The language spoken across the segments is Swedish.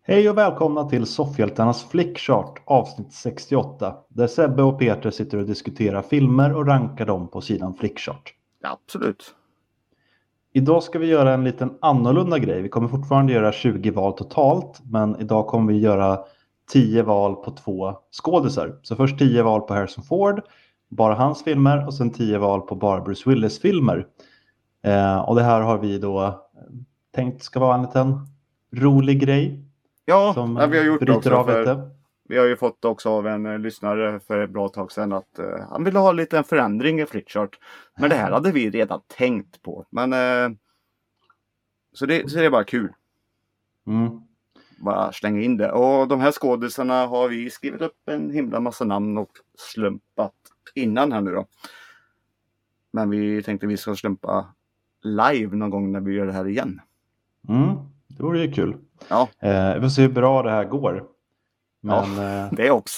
Hej och välkomna till Soffhjältarnas Flickchart avsnitt 68 där Sebbe och Peter sitter och diskuterar filmer och rankar dem på sidan Flickchart. Ja, absolut. Idag ska vi göra en liten annorlunda grej. Vi kommer fortfarande göra 20 val totalt, men idag kommer vi göra 10 val på 2 skådisar. Så först 10 val på Harrison Ford, bara hans filmer, och sen 10 val på bara Bruce Willis filmer. Och det här har vi då tänkt ska vara en liten rolig grej. Ja, Som vi har gjort det bryter också. av lite. Vi har ju fått också av en lyssnare för ett bra tag sedan att han ville ha lite en förändring i Flickchart. Men det här hade vi redan tänkt på. Men så det är bara kul. Bara slänga in det. Och de här skådisarna har vi skrivit upp en himla massa namn och slumpat innan här nu då. Men vi tänkte vi ska slumpa live någon gång när vi gör det här igen. Det vore ju kul. Ja. Vi får se hur bra det här går. Men, ja, det också.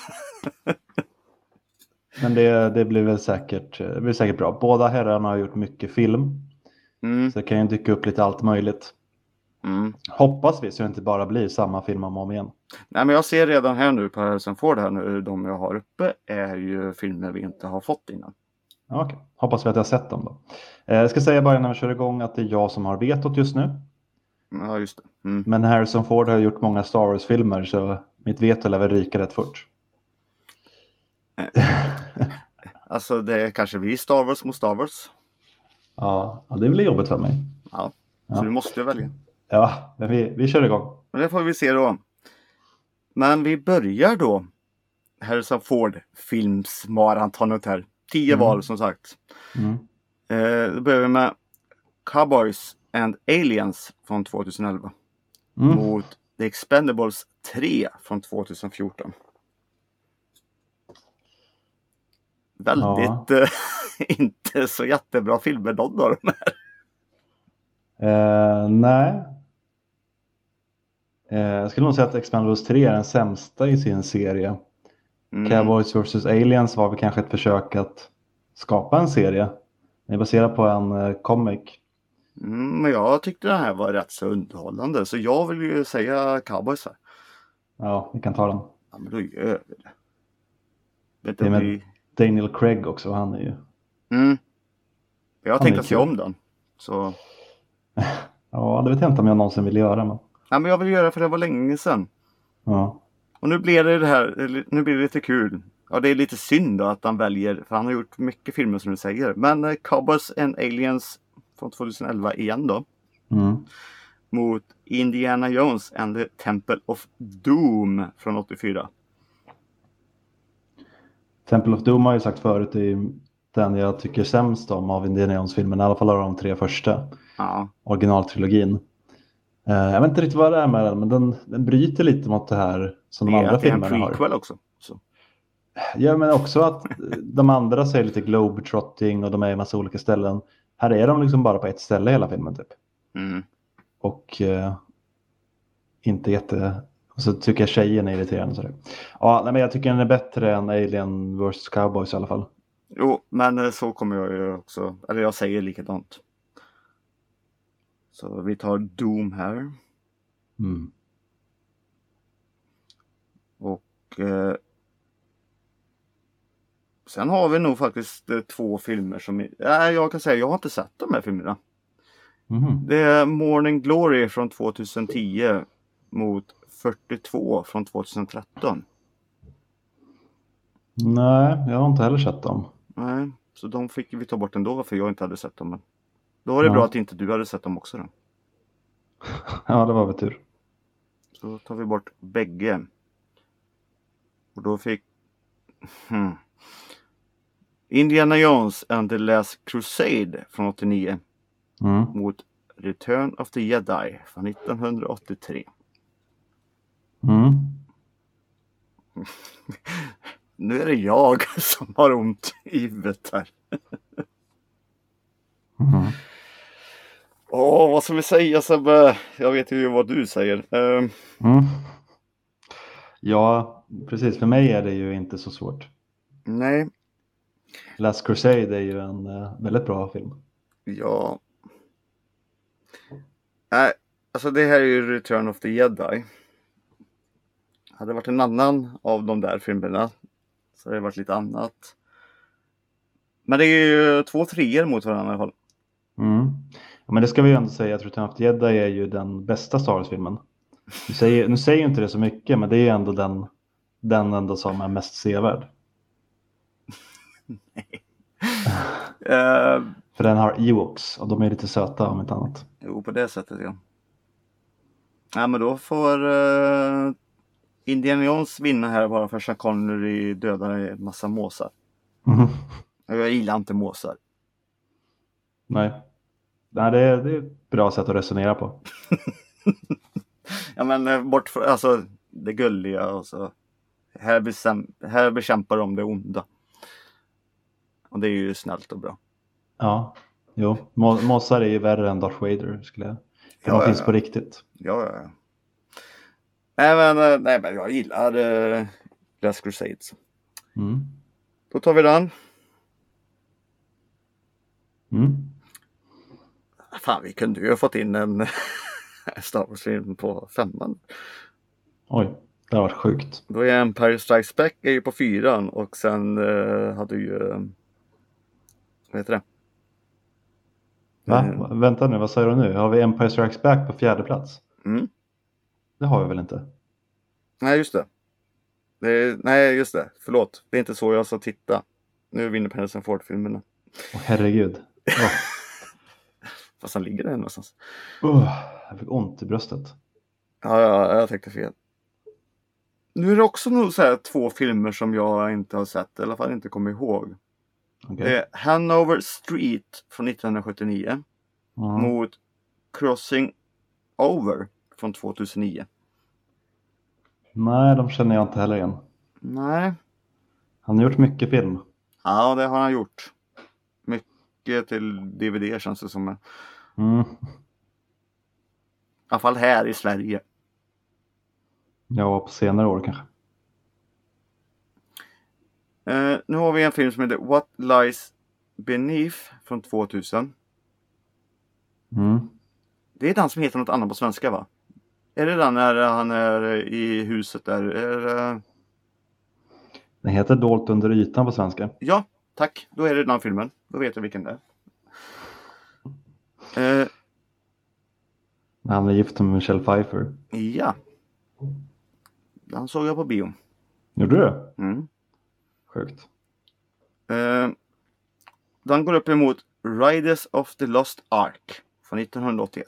Men det blir väl säkert bra. Båda herrarna har gjort mycket film. Så det kan ju dyka upp lite allt möjligt. Hoppas vi så det inte bara blir samma film om igen. Nej, men jag ser redan här nu på Harrison Ford här nu, de jag har uppe är ju filmer vi inte har fått innan. Okej. Hoppas vi att jag har sett dem då. Jag ska säga bara innan vi kör igång att det är jag som har vetot just nu. Ja, just det. Men Harrison Ford har gjort många Star Wars-filmer så mitt veto lär väl ryka rätt fort. Alltså det kanske blir Star Wars mot Star Wars. Ja, det blir jobbigt för mig. Ja, så du måste välja. Ja, men vi kör igång. Men det får vi se då. Men vi börjar då. Harrison Ford filmsmarantonet här. 10 val som sagt. Då börjar vi med Cowboys and Aliens från 2011. Mot The Expendables 3 från 2014. Väldigt inte så jättebra filmer någon av de här. Nej. Jag skulle nog säga att Expendables 3 är den sämsta i sin serie. Cowboys vs. Aliens var väl kanske ett försök att skapa en serie. Den är baserad på en comic. Men jag tyckte den här var rätt så underhållande. Så jag vill ju säga Cowboys här. Ja, vi kan ta den. Ja, men då gör vi det. Det är med Daniel Craig också, han är ju... Jag tänkte se om den. Så... Ja, det vet jag inte om jag någonsin vill göra. Men... Ja, men jag vill göra för det var länge sedan. Ja. Och nu blir det lite kul. Ja, det är lite synd då att han väljer, för han har gjort mycket filmer som du säger. Men Cowboys and Aliens från 2011 igen då. Mot Indiana Jones and the Temple of Doom från 84. Temple of Doom har jag sagt förut är den jag tycker sämst om av Indiana Jones-filmen. I alla fall av de 3 första. Ja. Originaltrilogin. Jag vet inte riktigt vad det är med den, men den bryter lite mot det här som de andra filmerna har. Det är en prequel också. Så. Ja, men också att de andra säger lite globetrotting och de är i massa olika ställen. Här är de liksom bara på ett ställe hela filmen typ. Och inte jätte... Och så tycker jag tjejen är irriterande. Så ja, nej, men jag tycker den är bättre än Alien vs. Cowboys i alla fall. Jo, men så kommer jag ju också... Eller jag säger likadant. Så vi tar Doom här. Och sen har vi nog faktiskt 2 filmer som... jag kan säga jag har inte sett de här filmerna. Det är Morning Glory från 2010 mot 42 från 2013. Nej, jag har inte heller sett dem. Nej, så de fick vi ta bort ändå för jag inte hade sett dem. Men då var det bra att inte du hade sett dem också då. Ja, det var väl tur. Så tar vi bort bägge. Och då fick... Indiana Jones and the Last Crusade från 89. Mot Return of the Jedi från 1983. Nu är det jag som har ont i huvudet här. Vad ska vi säga Sebbe? Jag vet ju vad du säger. Ja, precis. För mig är det ju inte så svårt. Nej. Last Crusade är ju en väldigt bra film. Ja. Nej, alltså det här är ju Return of the Jedi. hade det varit en annan av de där filmerna så hade det varit lite annat. Men det är ju 2 treor mot varandra i alla fall. Mm. Ja, men det ska vi ju ändå säga. Jag tror att Return of the Jedi är ju den bästa Star Wars-filmen. Nu säger ju inte det så mycket, men det är ju ändå den ändå som är mest sevärd. För den har Ewoks och de är lite söta om inte annat. Jo, på det sättet ja. Ja, men då får Indiana Jones vinna här bara för att Sean Connery dödar en massa måsar. Mm. Jag gillar inte måsar. Nej, det är ett bra sätt att resonera på. Ja, men bort för, alltså det gulliga och så. Här bekämpar de det onda. Och det är ju snällt och bra. Ja, jo. Måsar är ju värre än Darth Vader skulle jag. För de finns på riktigt. Ja. Nej, men jag gillar Last Crusades. Mm. Då tar vi den. Mm. Fan, vi kunde ju ha fått in en Star Wars-film på 5:an. Oj, det har varit sjukt. Då är Empire Strikes Back är ju på 4:an och sen hade ju vad heter det? Va? Vänta nu, vad säger du nu? Har vi Empire Strikes Back på 4:e plats? Mm. Det har vi väl inte? Nej, just det. Nej, just det. Förlåt. Det är inte så jag sa titta. Nu vinner Harrison Ford-filmerna. Åh, herregud. Fast han ligger där någonstans. Jag fick ont i bröstet. Ja, jag tänkte fel. Nu är det också nog så här 2 filmer som jag inte har sett. I alla fall inte kommer ihåg. Okay. Det är Hanover Street från 1979. Mot Crossing Over från 2009. Nej, de känner jag inte heller igen. Nej. Han har gjort mycket film. Ja, det har han gjort. Mycket till DVD känns det som. Mm. I alla fall här i Sverige. Ja, på senare år kanske. Nu har vi en film som heter What Lies Beneath från 2000. Mm. Det är den som heter något annat på svenska, va? Är det den när han är i huset där? Den heter Dolt under ytan på svenska. Ja, tack. Då är det den filmen. Då vet jag vilken det är. Han är gift med Michelle Pfeiffer. Ja. Den såg jag på bio. Gjorde du det? Mm. Sjukt. Den går upp emot Riders of the Lost Ark från 1981.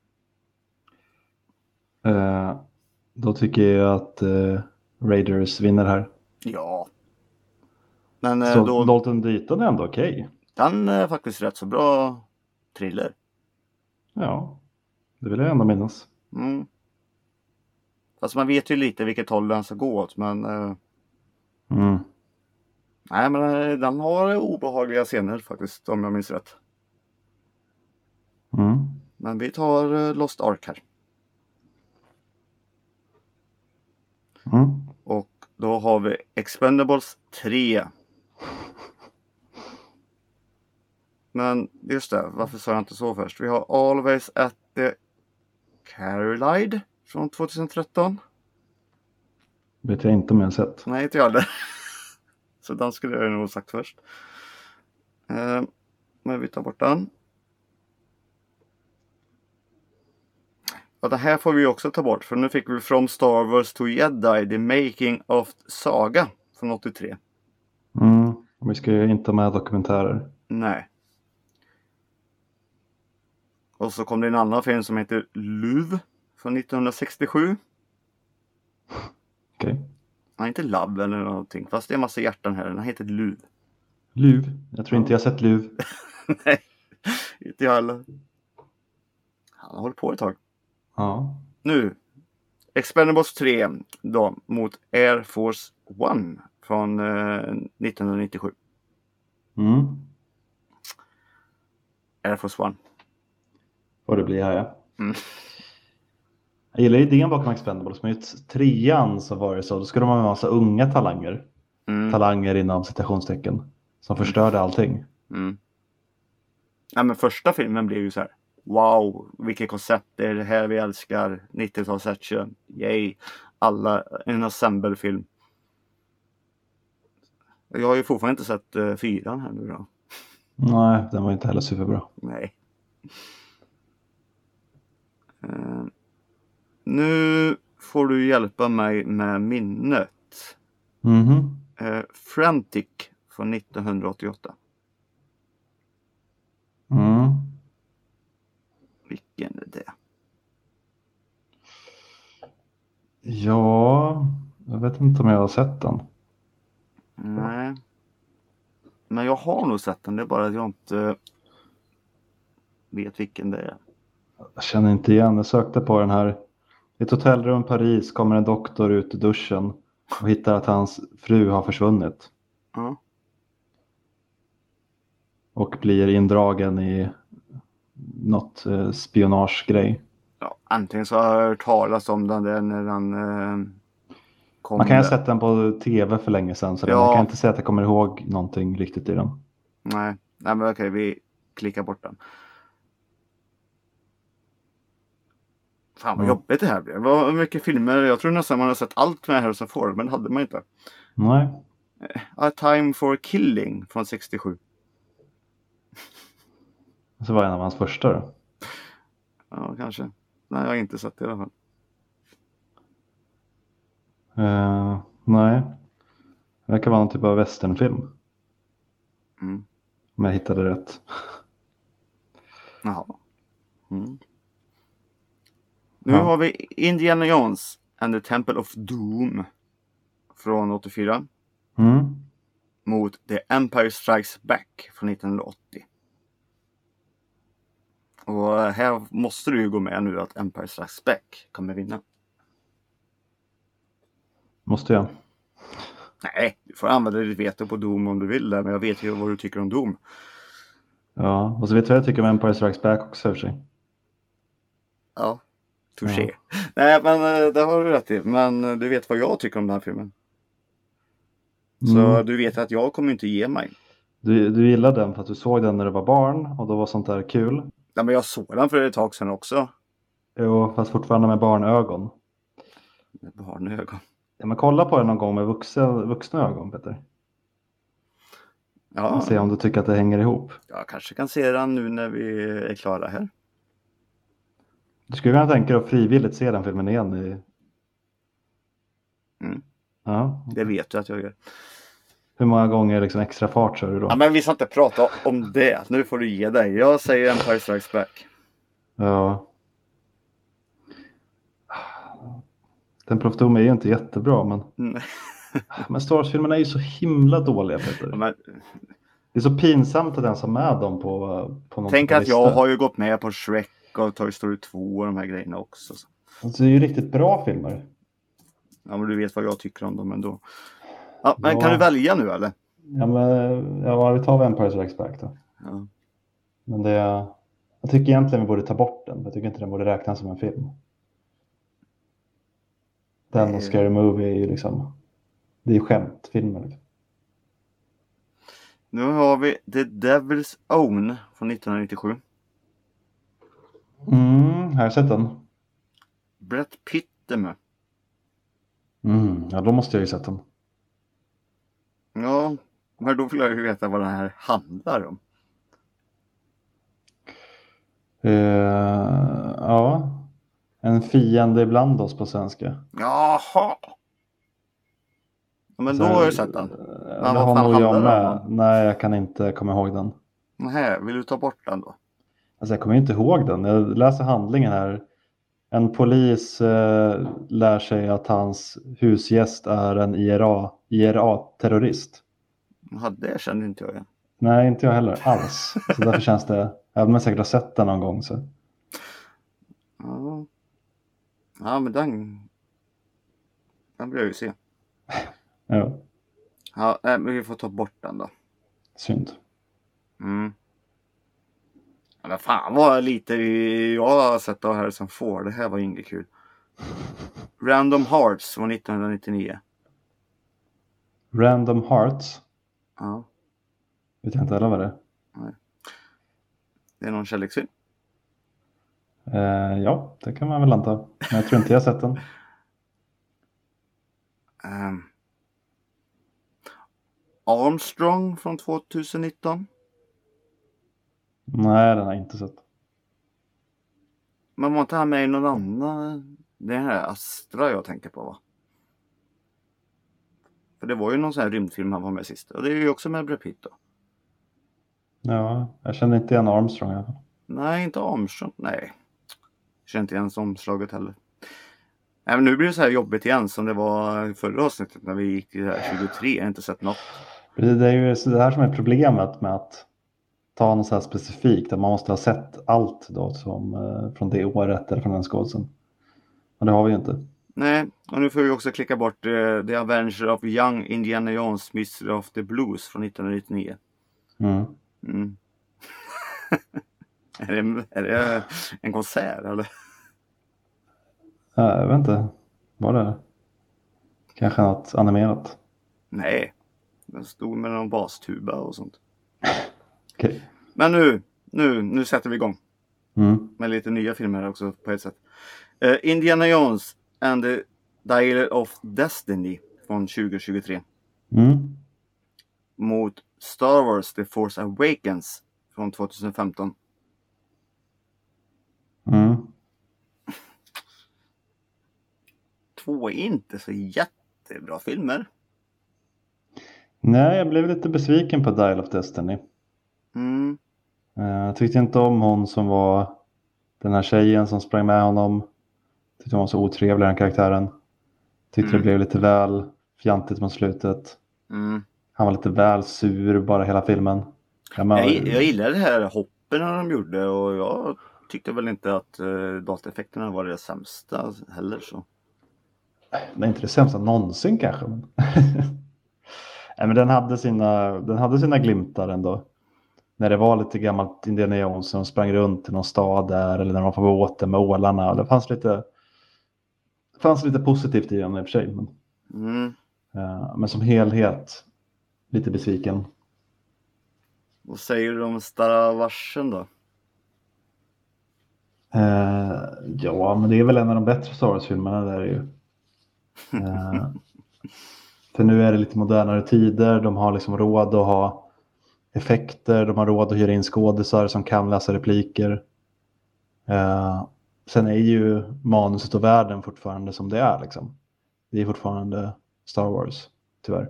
Då tycker jag att Raiders vinner här. Ja. Men så Dolt under ytan är ändå okej. Den är faktiskt rätt så bra thriller. Ja, det vill jag ändå minnas. Mm. Fast man vet ju lite vilket håll den ska gå åt, men nej, men den har obehagliga scener faktiskt, om jag minns rätt. Men vi tar Lost Ark här. Och då har vi Expendables 3. Men just det, varför sa jag inte så först? Vi har Always at the Carolide från 2013. Vet jag inte om jag har sett. Nej, inte jag heller. Så den skulle jag nog sagt först. Men vi tar bort den. Och det här får vi också ta bort. För nu fick vi From Star Wars to Jedi, The Making of Saga från 83. Vi ska ju inte med dokumentärer. Nej. Och så kom det en annan film som heter Luv från 1967. Okej. Nej, inte Love eller någonting. Fast det är en massa hjärtan här. Den heter Luv. Luv? Jag tror inte jag har sett Luv. Nej, inte jag heller. Han har hållit på ett tag. Ja. Nu. Expendables 3 då mot Air Force One från 1997. Air Force One. Vad det blir här, ja. Jag gillar idén bakom Expendables. Men i 3:an så var det så. Då skulle man ha en massa unga talanger. Talanger inom citationstecken. Som förstörde allting. Ja, men första filmen blev ju så här. Wow, vilket koncept. Det är det här vi älskar. 90-tals action. Yay. alla en ensemble-film. Jag har ju fortfarande inte sett 4 här nu då. Nej, den var inte heller superbra. Nej. Nu får du hjälpa mig med minnet. Mhm. Frantic från 1988. Mm. Vilken är det? Ja, jag vet inte om jag har sett den. Nej. Men jag har nog sett den. Det är bara att jag inte vet vilken det är. Jag känner inte igen. Jag sökte på den här. I ett hotellrum i Paris kommer en doktor ut ur duschen och hittar att hans fru har försvunnit. Ja. Och blir indragen i något spionagegrej. Ja, antingen så har jag hört talas om den där när den kom. Man kan ju ha sett den på tv för länge sedan. Så Ja. man kan inte säga att jag kommer ihåg någonting riktigt i den. Nej men okej, vi klickar bort den. Fan vad jobbigt det här blev. Vad mycket filmer. Jag tror nästan man har sett allt med Harrison Ford, men det hade man inte. Nej. A Time for Killing från 67. Så var en av hans första då. Ja, kanske. Nej, jag har inte sett det i alla fall. Nej. Det verkar vara någon typ av westernfilm. Mm. Om jag hittade rätt. Jaha. Mm. Nu har vi Indiana Jones and the Temple of Doom från 84. Mm. Mot The Empire Strikes Back från 1980. Och här måste du ju gå med nu att Empire Strikes Back kommer vinna. Måste jag? Nej, du får använda ditt veto på Doom om du vill det, men jag vet ju vad du tycker om Doom. Ja, och så vet du vad jag tycker om Empire Strikes Back också för sig. Ja, touché. Ja. Nej, men det har du rätt i. Men du vet vad jag tycker om den här filmen. Så du vet att jag kommer inte ge mig. Du gillade den för att du såg den när du var barn och då var sånt där kul. Ja, men jag såg den för ett tag sedan också. Jo, fast fortfarande med barnögon. Med barnögon? Ja, men kolla på den någon gång med vuxna ögon, Peter. Ja. Och se om du tycker att det hänger ihop. Jag kanske kan se den nu när vi är klara här. Du skulle kunna tänka dig att frivilligt se den filmen igen. Ja. Det vet du att jag gör. Hur många gånger liksom extra fart kör du då? Ja, men vi ska inte prata om det. Nu får du ge dig. Jag säger Empire Strikes Back. Ja. Temple of Doom är ju inte jättebra, men... Men Star Wars-filmerna är ju så himla dåliga, Peter. Ja, men... Det är så pinsamt att den som med dem på någon. Tänk att jag har ju gått med på Shrek och Toy Story 2 och de här grejerna också. Alltså, det är ju riktigt bra filmer. Ja, men du vet vad jag tycker om dem ändå. Ja, men kan du välja nu eller? Ja, men vi tar Empire Strikes Back då. Ja. Men jag tycker egentligen vi borde ta bort den. Jag tycker inte den borde räknas som en film. Den och Scary Movie är ju liksom... Det är ju skämtfilmer. Liksom. Nu har vi The Devil's Own från 1997. Här har jag sett den. Brad Pitt är med. Ja, då måste jag ju sett den. Ja, men då vill jag ju veta vad den här handlar om. Ja. En fiende ibland oss på svenska. Jaha. Ja, men då har jag sett den. Men vad fan handlar jag med? Nej, jag kan inte komma ihåg den. Nej, vill du ta bort den då? Alltså jag kommer inte ihåg den. Jag läser handlingen här. En polis lär sig att hans husgäst är en IRA-terrorist. Ja, det kände inte jag igen. Nej, inte jag heller alls. Så därför känns det, även om jag säkert har sett den någon gång så. Ja, men den vill jag ju se. Ja. Ja, men vi får ta bort den då. Synd. Ja, men fan vad lite jag har sett av Harrison Ford. Det här var inget kul. Random Hearts från 1999. Random Hearts? Ja. Vet jag inte heller vad det är. Nej. Det är någon kärleksfilm. Ja, det kan man väl anta. Men jag tror inte jag har sett den. Armstrong från 2019. Nej, den har jag inte sett. Men var inte han med i någon annan? Det är den här Astra jag tänker på, va? För det var ju någon sån här rymdfilm han var med sist. Och det är ju också med Brad Pitt då. Ja, jag känner inte igen Armstrong i alla fall. Nej, inte Armstrong. Nej. Jag känner inte igen omslaget heller. Nej, men nu blir det så här jobbigt igen som det var i förra avsnittet när vi gick i det här 23. Jag har inte sett något. Det är ju så det här som är problemet med att ta något så här specifikt. Att man måste ha sett allt då som, från det året eller från den skådisen. Men det har vi ju inte. Nej, och nu får vi också klicka bort The Avenger of Young Indiana Jones Mystery of the Blues från 1999. Mm. är det en konsert eller? Jag vet inte. Var det kanske något animerat? Nej, den stod med någon bastuba och sånt. Okay. Men nu sätter vi igång. Med lite nya filmer också på ett sätt. Indiana Jones and the Dial of Destiny från 2023. Mot Star Wars The Force Awakens från 2015. Två är inte så jättebra filmer. Nej, jag blev lite besviken på Dial of Destiny. Jag tyckte inte om hon som var den här tjejen som sprang med honom. Tyckte hon var så otrevlig, den karaktären. Tyckte det blev lite väl fjantigt mot slutet. Han var lite väl sur bara hela filmen. Jag gillar det här hoppen de gjorde och jag tyckte väl inte att dataeffekterna var det sämsta heller så. Det är inte det sämsta någonsin kanske. Men nej, men den hade sina glimtar ändå. När det var lite gammalt Indiana Jones som sprang runt i någon stad där eller när de var på båten med ålarna. Det fanns lite positivt i den i och för sig. Men som helhet lite besviken. Vad säger du om Star Warsen då? Ja, men det är väl en av de bättre Star Wars-filmerna där är ju. För nu är det lite modernare tider. De har liksom råd att ha effekter. De har råd att hyra in skådisar som kan läsa repliker. Sen är ju manuset och världen fortfarande som det är. Liksom. Det är fortfarande Star Wars, tyvärr.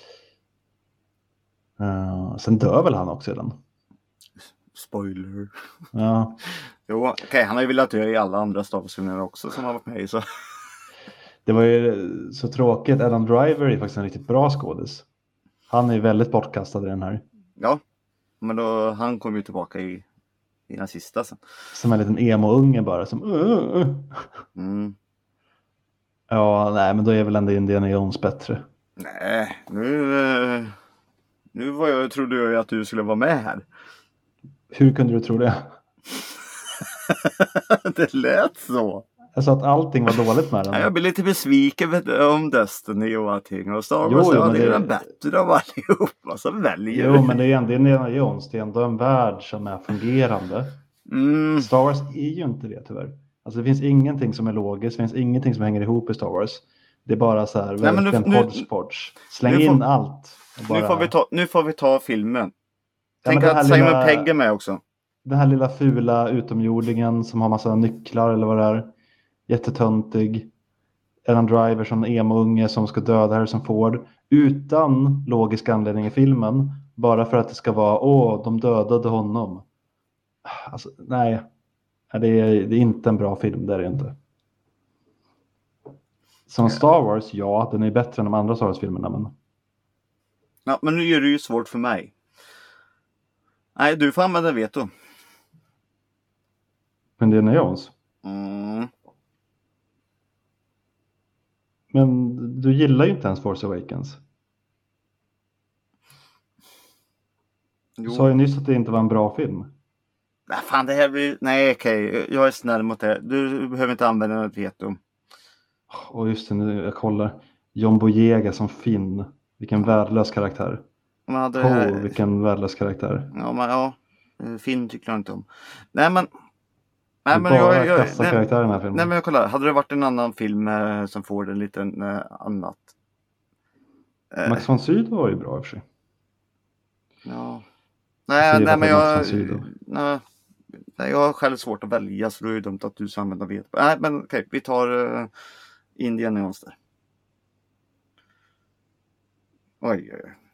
Sen dör väl han också i den. Spoiler. Ja. Jo, okej, han har ju velat dö i alla andra Star Wars-filmer också som har varit med i. Så. Det var ju så tråkigt. Adam Driver är faktiskt en riktigt bra skådis. Han är väldigt bortkastad i den här. Ja, men då, han kom ju tillbaka i den sista sen. Som en liten emo-unge bara. Som, Ja, nej, men då är väl ändå Indiana Jones bättre. Nej, nu trodde jag att du skulle vara med här. Hur kunde du tro det? Det lät så. Jag sa att allting var dåligt med den. Jag blir lite besviken om Destiny och allting. Och Star Wars det är den bättre av allihop. Så väljer Jo, men det är ändå Indiana Jones. Det är ändå en värld som är fungerande. Star Wars är ju inte det tyvärr. Alltså det finns ingenting som är logiskt. Det finns ingenting som hänger ihop i Star Wars. Det är bara så här, verkligen hodgepodge. Släng in allt. Bara... Nu får vi ta filmen. Tänk att Simon Pegg är med också. Den här lilla fula utomjordingen som har massa nycklar eller vad det är. Jättetöntig. Adam Driver som en emo-unge som ska döda Harrison Ford. Utan logisk anledning i filmen. Bara för att det ska vara, de dödade honom. Alltså, nej. Det är inte en bra film, det är det inte. Som Star Wars, ja, den är bättre än de andra Star Wars-filmerna. Men... Ja, men nu är det ju svårt för mig. Nej, du får använda veto. Men det är Jones. Men du gillar ju inte ens Force Awakens. Du sa ju nyss att det inte var en bra film. Nej, fan, det här blir... Nej, okej. Jag är snäll mot det. Du behöver inte använda något veto. Och just det, nu jag kollar. John Boyega som Finn. Vilken värdelös karaktär. Vilken värdelös karaktär. Ja, men ja. Finn tycker jag inte om. Nej, men jag karaktär i den här filmen. Nej, men jag kollar. Hade det varit en annan film som får en liten annat Max von Sydow var ju bra i och för sig. Ja. Säger Nej, att men det är Max von Sydow. Nej, jag har själv svårt att välja, så då är det dumt att du ska använda vet. Nej, men okej, vi tar Indiana Jones där. Oj.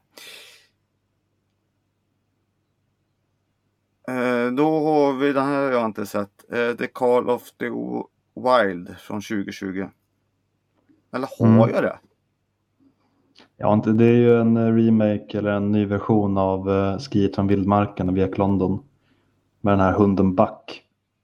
Då har vi, den här har jag inte sett. The Call of the Wild från 2020. Eller har jag det? Ja, inte, det är ju en remake eller en ny version av Skriet från vildmarken och Vek London. Med den här hunden Buck.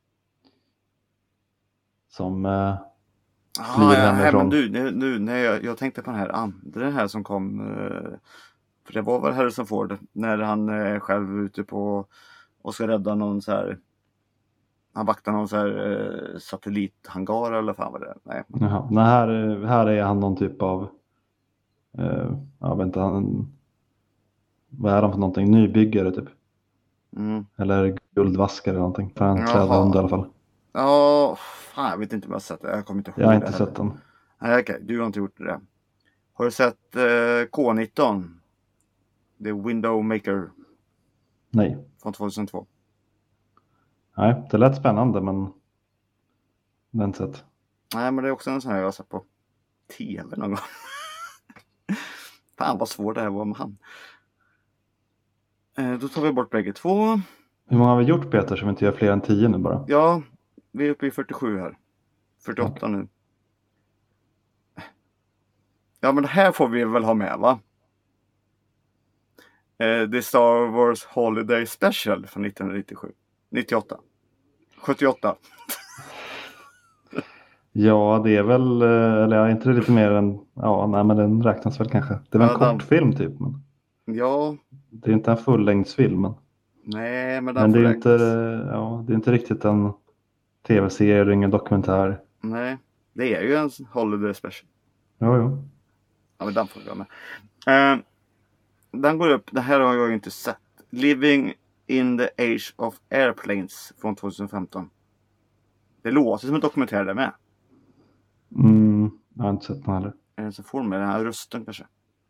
Som flyr hemifrån. Men du när jag tänkte på den här andra här som kom. För det var väl Harrison Ford. När han är själv ute på och ska rädda någon så här. Han vaktar någon så här satellithangar eller fan vad det är. Nej. Jaha. Nej, här är han någon typ av jag vet inte, vad är han för någonting? Nybyggare typ. Eller guldvaskare eller någonting. För en trädhund i alla fall. Ja, fan, jag vet inte om jag har sett det. Jag kommer inte ihåg. Jag har inte sett den. Nej, okej, du har inte gjort det. Har du sett K19? The Window Maker. Nej. Från 2002. Nej, det lät spännande men det har inte sett. Nej, men det är också en sån här jag har sett på tv någon gång. Fan vad svårt det här var med han. Då tar vi bort bägge två. Hur många har vi gjort, Peter, som inte gör fler än 10 nu bara? Ja, vi är uppe i 47 här. 48 nu. Ja, men det här får vi väl ha med, va? The Star Wars Holiday Special från 1997. 98. 78. Ja, det är väl, eller är inte det lite mer än, ja, nej men den räknas väl kanske. Det är väl en kortfilm typ. Men ja. Det är inte en fullängdsfilm. Men... Nej, men det är inte, ja, det är inte riktigt en tv-serie eller ingen dokumentär. Nej, det är ju en Holiday Special. Jo. Ja, men den får vi ha med. Den går upp, det här har jag inte sett. Living in the Age of Airplanes från 2015. Det låter som en dokumentär där med. Jag har inte sett den heller. Är det så får med den här rösten kanske?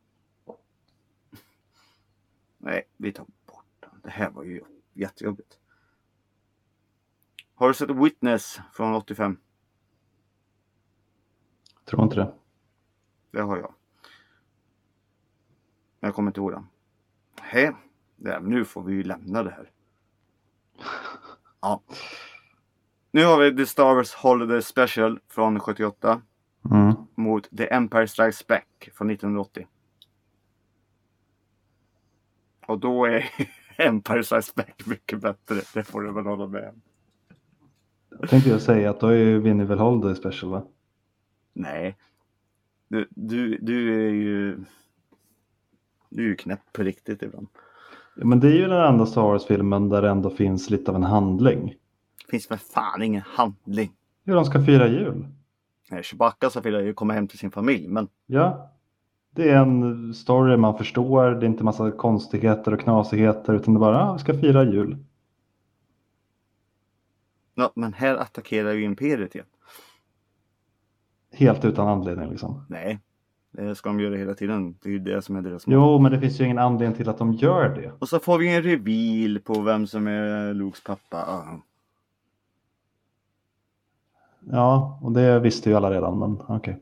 Nej, vi tar bort den. Det här var ju jättejobbigt. Har du sett Witness från 85? Tror inte det. Det har jag. Jag kommer inte ihåg den. Hej. Nu får vi ju lämna det här. Ja. Nu har vi The Star Wars Holiday Special från 78. Mot The Empire Strikes Back från 1980. Och då är Empire Strikes Back mycket bättre. Det får du väl hålla med. Jag tänkte jag säga att då är ju vinner väl Holiday Special, va? Nej. Du är ju knäpp på riktigt ibland. Ja, men det är ju den enda Star Wars-filmen där det ändå finns lite av en handling. Finns för fan ingen handling. Hur de ska fira jul. Nej, Chewbacca ska fira jul, komma hem till sin familj, men... Ja, det är en story man förstår. Det är inte massa konstigheter och knasigheter, utan det är bara, vi ska fira jul. Ja, men här attackerar ju Imperiet igen. Helt utan anledning liksom. Nej, det ska de göra hela tiden. Det är ju det som är deras mål. Jo, men det finns ju ingen anledning till att de gör det. Och så får vi en reveal på vem som är Lukes pappa. Ja, och det visste ju alla redan, men okej.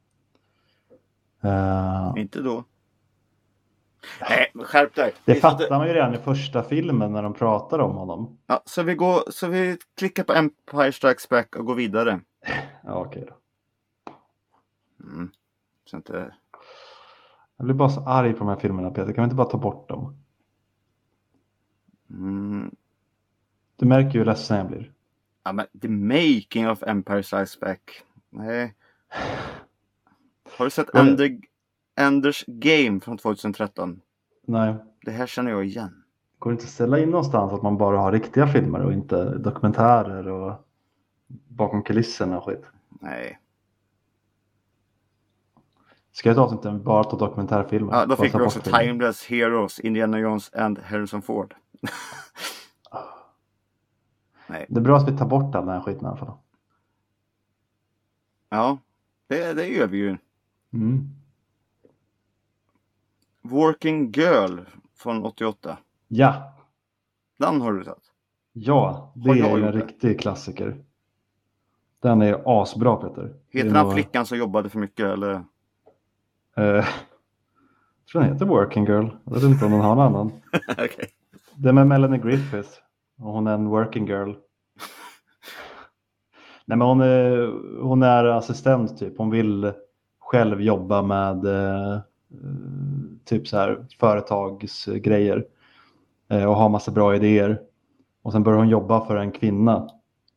Inte då. Nej, skärp dig. Det fattar man ju redan i första filmen när de pratar om honom. Ja, så vi klickar på Empire Strikes Back och går vidare. Ja, okej då. Så inte... Jag blir bara så arg på de här filmerna, Peter. Kan vi inte bara ta bort dem? Du märker ju hur ledsen jag blir. Ja, men The Making of Empire Strikes Back. Nej. Har du sett Enders Game från 2013? Nej. Det här känner jag igen. Går det inte att ställa in någonstans att man bara har riktiga filmer och inte dokumentärer och bakom kulisserna och skit? Nej. Ska jag ta sånt där bara ta dokumentärfilmer? Ja, då fick vi också Timeless Heroes, Indiana Jones and Harrison Ford. Nej. Det är bra att vi tar bort all den här skiten i alla fall. Ja, det gör vi ju. Working Girl från 88. Ja, Den har du sett? ja, det Har jag är en gjort det? riktig klassiker. Den är asbra, Peter. Det Heter är den nog, Flickan som jobbade för mycket eller? jag tror den heter Working Girl. Jag vet inte om den har en annan. Okej. Det är med Melanie Griffith. Och hon är en working girl. Nej, men hon är assistent typ. Hon vill själv jobba med typ så här företagsgrejer. Och ha massa bra idéer. Och sen börjar hon jobba för en kvinna.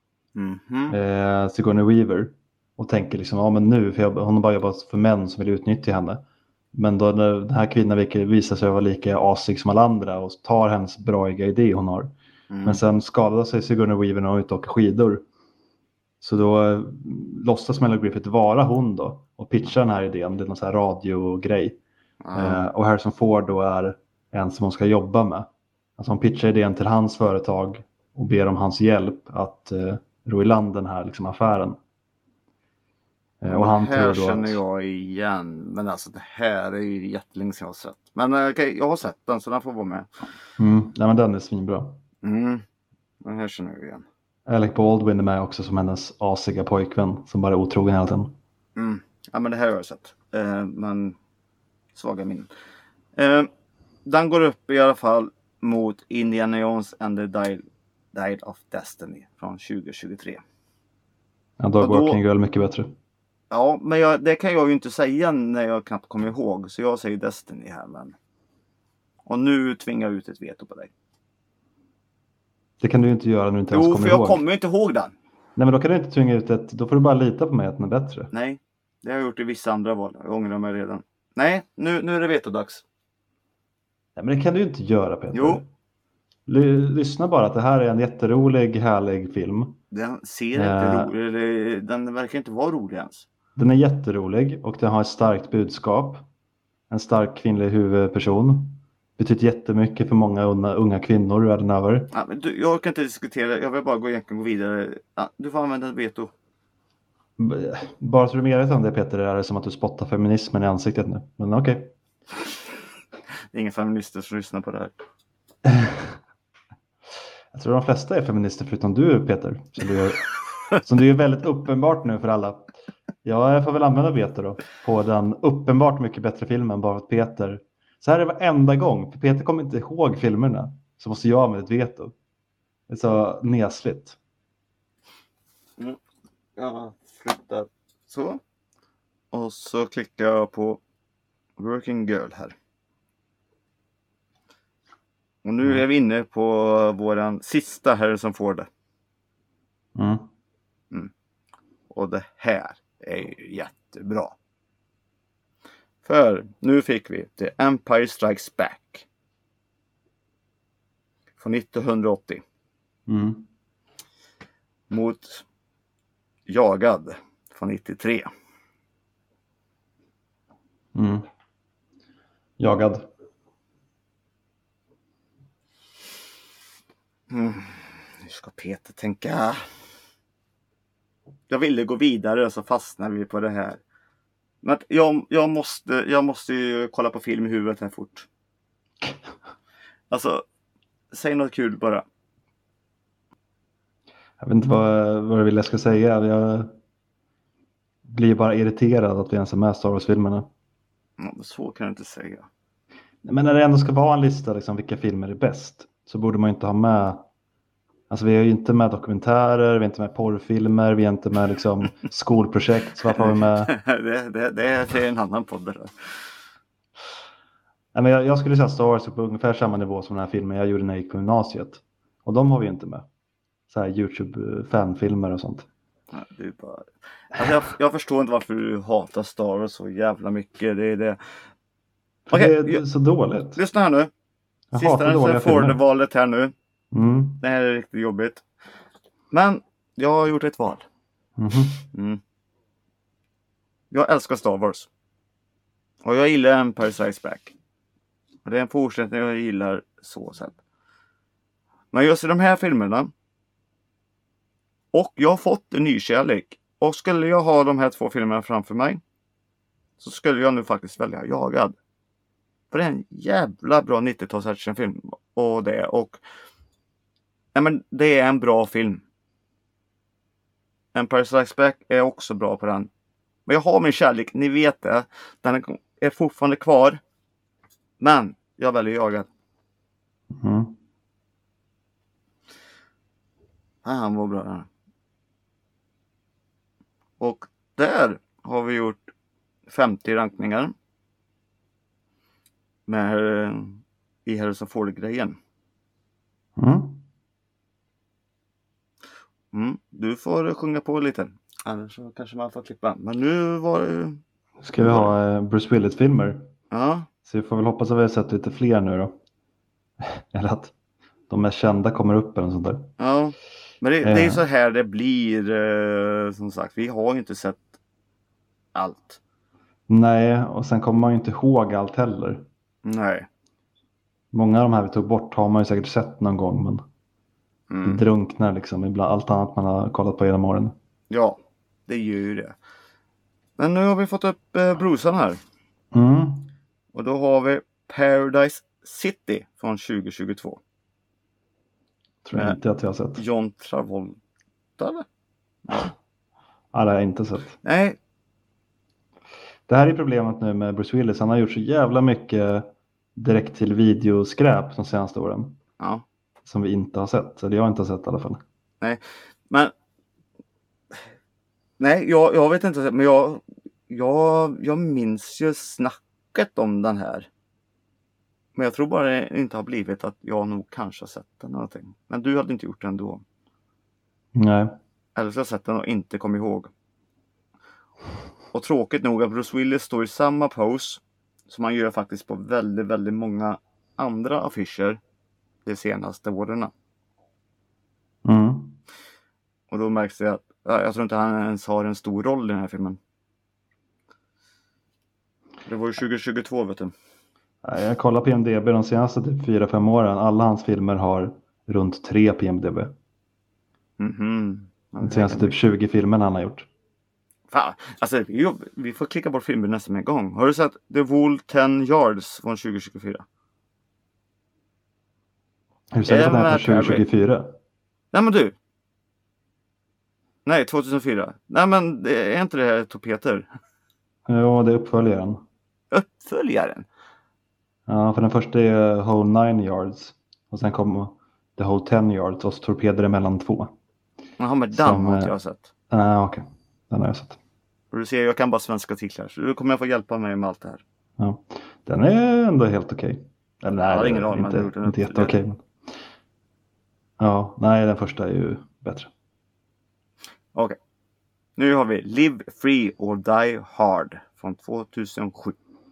Sigourney Weaver. Och tänker liksom, ja men nu, för hon har bara jobbat för män som vill utnyttja henne. Men då när den här kvinnan visar sig vara lika asig som alla andra och tar hennes bra idé hon har. Men sen skadade sig Sigourney Weaver när hon är ute och åker skidor. Så då låtsas Melanie Griffith vara hon då och pitchar den här idén. Det är någon sån här radiogrej. Och Harrison Ford då är en som hon ska jobba med. Alltså hon pitchar idén till hans företag och ber om hans hjälp att ro i land den här liksom affären. Och han här tror då känner jag igen. Men alltså det här är ju jättelänge sedan jag har sett. Men okej, jag har sett den så den får vara med. Nej, men den är svinbra. Den här känner jag igen. Alec Baldwin är med också som hennes asiga pojkvän som bara är otrogen hela tiden. Ja, men det här har jag sett. Men svaga minnen. Den går upp i alla fall mot Indiana Jones and the Dial of Destiny från 2023. Ja, då är Working Girl mycket bättre. Ja, men det kan jag ju inte säga när jag knappt kommer ihåg. Så jag säger Destiny här. Men... Och nu tvingar jag ut ett veto på dig. Det kan du ju inte göra när du inte ens kommer ihåg. Jo, för jag kommer ju inte ihåg den. Nej, men då kan du inte tvinga ut ett... Då får du bara lita på mig att den är bättre. Nej, det har jag gjort i vissa andra val. Jag ångrar mig redan. Nej, nu är det vetodags. Nej, men det kan du ju inte göra, Peter. Jo. Lyssna bara att det här är en jätterolig, härlig film. Den ser inte rolig. Den verkar inte vara rolig ens. Den är jätterolig och den har ett starkt budskap. En stark kvinnlig huvudperson. Betyder jättemycket för många unga kvinnor världen över. Ja, men jag kan inte diskutera. Jag vill bara gå vidare. Ja, du får använda ett veto. Bara så du är medveten om det, Peter, är det som att du spottar feminismen i ansiktet nu. Men okej. Det är inga feminister som lyssnar på det här. Jag tror de flesta är feminister förutom du, Peter. Som du är väldigt uppenbart nu för alla. Jag får väl använda veto då. På den uppenbart mycket bättre filmen bara för att Peter... Så här är det varenda gång. För Peter kommer inte ihåg filmerna. Så måste jag med ett veto. Det är så nesligt. Jag flyttar så. Och så klickar jag på Working Girl här. Och nu är vi inne på våran sista Harrison Ford. Och det här är ju jättebra. För nu fick vi The Empire Strikes Back. Från 1980. Mot Jagad från 93. Jagad. Nu ska Peter tänka. Jag ville gå vidare så fastnar vi på det här. Men jag måste ju kolla på film i huvudet här fort. Alltså, säg något kul bara. Jag vet inte vad du vill jag ska säga. Jag blir bara irriterad att vi ens är med Star Wars-filmerna. Ja, så kan jag inte säga. Men när det ändå ska vara en lista liksom, vilka filmer är bäst, så borde man ju inte ha med... Alltså vi är ju inte med dokumentärer, vi är inte med porrfilmer, vi är inte med liksom, skolprojekt. Så varför har vi med... det är en annan podd där. Nej, men jag skulle säga Star Wars på ungefär samma nivå som den här filmen jag gjorde när jag gick på gymnasiet. Och de har vi inte med. Så här YouTube-fanfilmer och sånt. Ja, det är bara... alltså jag förstår inte varför du hatar Star Wars så jävla mycket. Det är det. Okej, det är så dåligt. Lyssna här nu. Sista Ford-valet här nu. Det här är riktigt jobbigt. Men jag har gjort ett val. Jag älskar Star Wars. Och jag gillar Empire Strikes Back. Och det är en fortsättning jag gillar så sett. Men just i de här filmerna. Och jag har fått en ny kärlek. Och skulle jag ha de här två filmerna framför mig. Så skulle jag nu faktiskt välja Jagad. För det är en jävla bra 90-tals actionfilm. Och men det är en bra film. Empire Strikes Back är också bra på den. Men jag har min kärlek, ni vet det. Den är fortfarande kvar. Men jag väljer jaga. Han var bra. Och där har vi gjort 50 rankningar. Med i Harrison Ford-grejen. Du får sjunga på lite. Annars så kanske man får klippa. Men nu var det... Ska vi ha Bruce Willis-filmer? Ja. Så vi får väl hoppas att vi har sett lite fler nu då. Eller att de mest kända kommer upp eller sånt där. Ja. Men det är så här det blir. Som sagt, vi har ju inte sett allt. Nej, och sen kommer man ju inte ihåg allt heller. Nej. Många av de här vi tog bort har man ju säkert sett någon gång. Men det drunknar liksom ibland allt annat man har kollat på hela morgonen. Ja, det gör ju det. Men nu har vi fått upp brusan här. Och då har vi Paradise City från 2022. Tror jag inte att jag har sett. John Travolta eller? Ja, det har jag inte sett. Nej. Det här är problemet nu med Bruce Willis. Han har gjort så jävla mycket direkt till videoskräp de senaste åren. Ja. Som vi inte har sett. Eller jag inte har sett i alla fall. Nej, men... Nej, jag vet inte. Men jag minns ju snacket om den här. Men jag tror bara det inte har blivit att jag nog kanske har sett den någonting. Men du hade inte gjort den då. Nej. Eller så har jag sett den och inte kom ihåg. Och tråkigt nog att Bruce Willis står i samma pose som han gör faktiskt på väldigt, väldigt många andra affischer de senaste åren. Och då märks det att jag tror inte han ens har en stor roll i den här filmen. Det var ju 2022, vet du. Jag kollar på IMDb de senaste typ 4-5 åren. Alla hans filmer har runt 3 på IMDb. De senaste typ 20 filmerna han har gjort. Fan, alltså vi får klicka bort filmer nästan en gång. Har du sett The Wall 10 Yards från 2024? Hur säger du att den är från 2024? Nej men du. Nej, 2004. Nej men är inte det här Topeter? Ja, det är uppföljaren. Uppföljaren? Ja, för den första är Whole 9 Yards. Och sen kommer The Whole 10 Yards och så torpeder det mellan 2. Jaha, men den har inte jag sett. Okej. Den har jag sett. Och du ser, jag kan bara svenska titlar. Så du kommer jag få hjälpa mig med allt det här. Ja, den är ändå helt okej. Eller nej, jag har ingen aning. Inte jätteokej. Men... Ja, nej, den första är ju bättre. Okej. Nu har vi Live Free or Die Hard från 2007.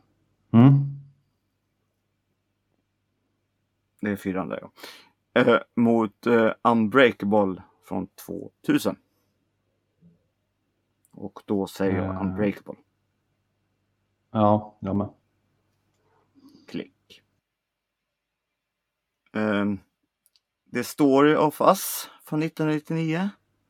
Det är 4 där, ja. Mot Unbreakable från 2000. Och då säger jag Unbreakable. Ja, jag med. Klick. The Story of Us från 1999.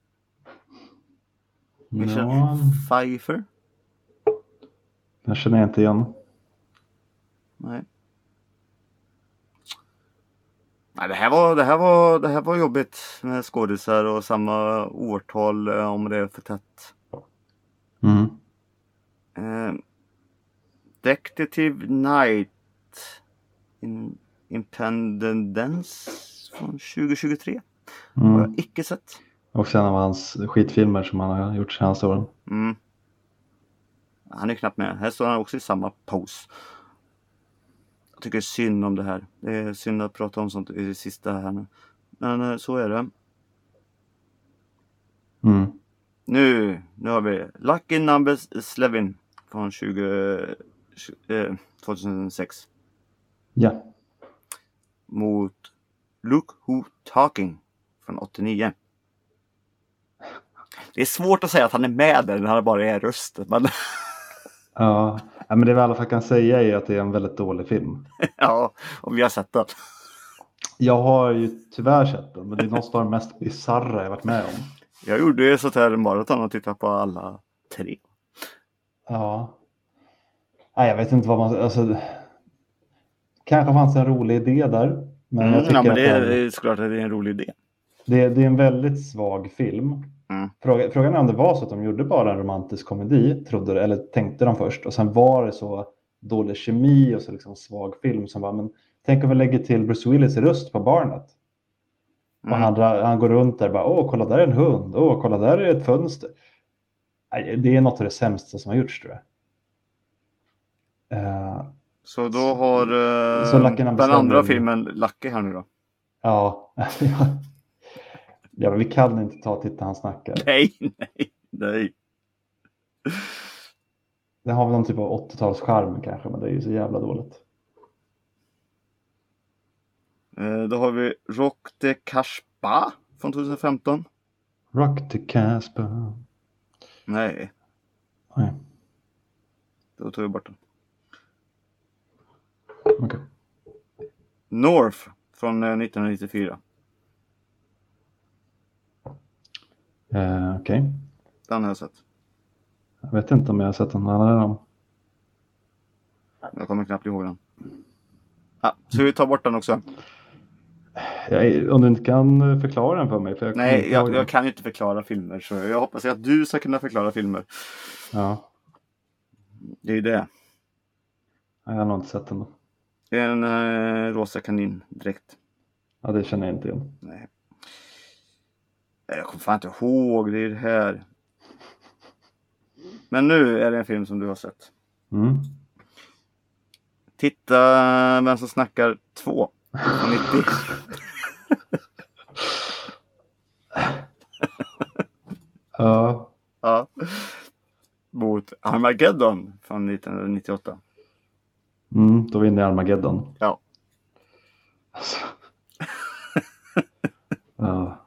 Michelle Pfeiffer. Den känner jag inte igen. Nej. Nej, det här var jobbigt med skådisar och samma årtal om det är för tätt. Detective Night Independence från 2023. Har jag icke sett. Och sen av hans skitfilmer som han har gjort senaste åren. Han är knappt med. Här står han också i samma pose. Jag tycker synd om det här. Det är synd att prata om sånt i det sista här nu. Men så är det. Nu har vi Lucky Numbers 11 från 2006. Ja. Mot Look Who Talking från 89. Det är svårt att säga att han är med där när han bara är röst. Men... Ja, men det vi i alla fall kan säga är att det är en väldigt dålig film. Ja, och vi har sett den. Jag har ju tyvärr sett den, men det är något av det mest bizarra jag varit med om. Jag gjorde ju så här maraton och tittade på alla 3. Ja. Nej, jag vet inte vad man... Alltså, kanske fanns en rolig idé där. Men jag tycker ja, men att det är såklart att det är en rolig idé. det är en väldigt svag film. Mm. Frågan är om det var så att de gjorde bara en romantisk komedi, trodde eller tänkte de först. Och sen var det så dålig kemi och så liksom svag film som var, men tänk om vi lägger till Bruce Willis röst på barnet. Och han går runt där och bara, kolla där är en hund, kolla där är ett fönster. Nej, det är något av det sämsta som har gjorts, tror jag. Så då har så den andra filmen Lucky här nu då? Ja. Ja, men vi kan inte titta han snackar. Nej. Det har väl någon typ av 80-talscharm kanske, men det är ju så jävla dåligt. Då har vi Rock the Casbah från 2015. Rock the Casbah. Nej. Då tar vi bort den. Okay. North från 1994. Okej. Den har jag sett. Jag vet inte om jag har sett den. Jag kommer knappt ihåg den. Så vi tar bort den också. Om du inte kan förklara den för mig. För jag kan ju inte förklara filmer. Så jag hoppas att du ska kunna förklara filmer. Ja. Det är ju det. Jag har nog inte sett den då. En rosa kanin direkt. Ja, det känner jag inte igen. Nej. Jag kommer fan inte ihåg det här. Men nu är det en film som du har sett. Titta vem som snackar 2. 90. Ja. Mot Armageddon från 1998. Då vinner Armageddon. Ja. Alltså. Ja.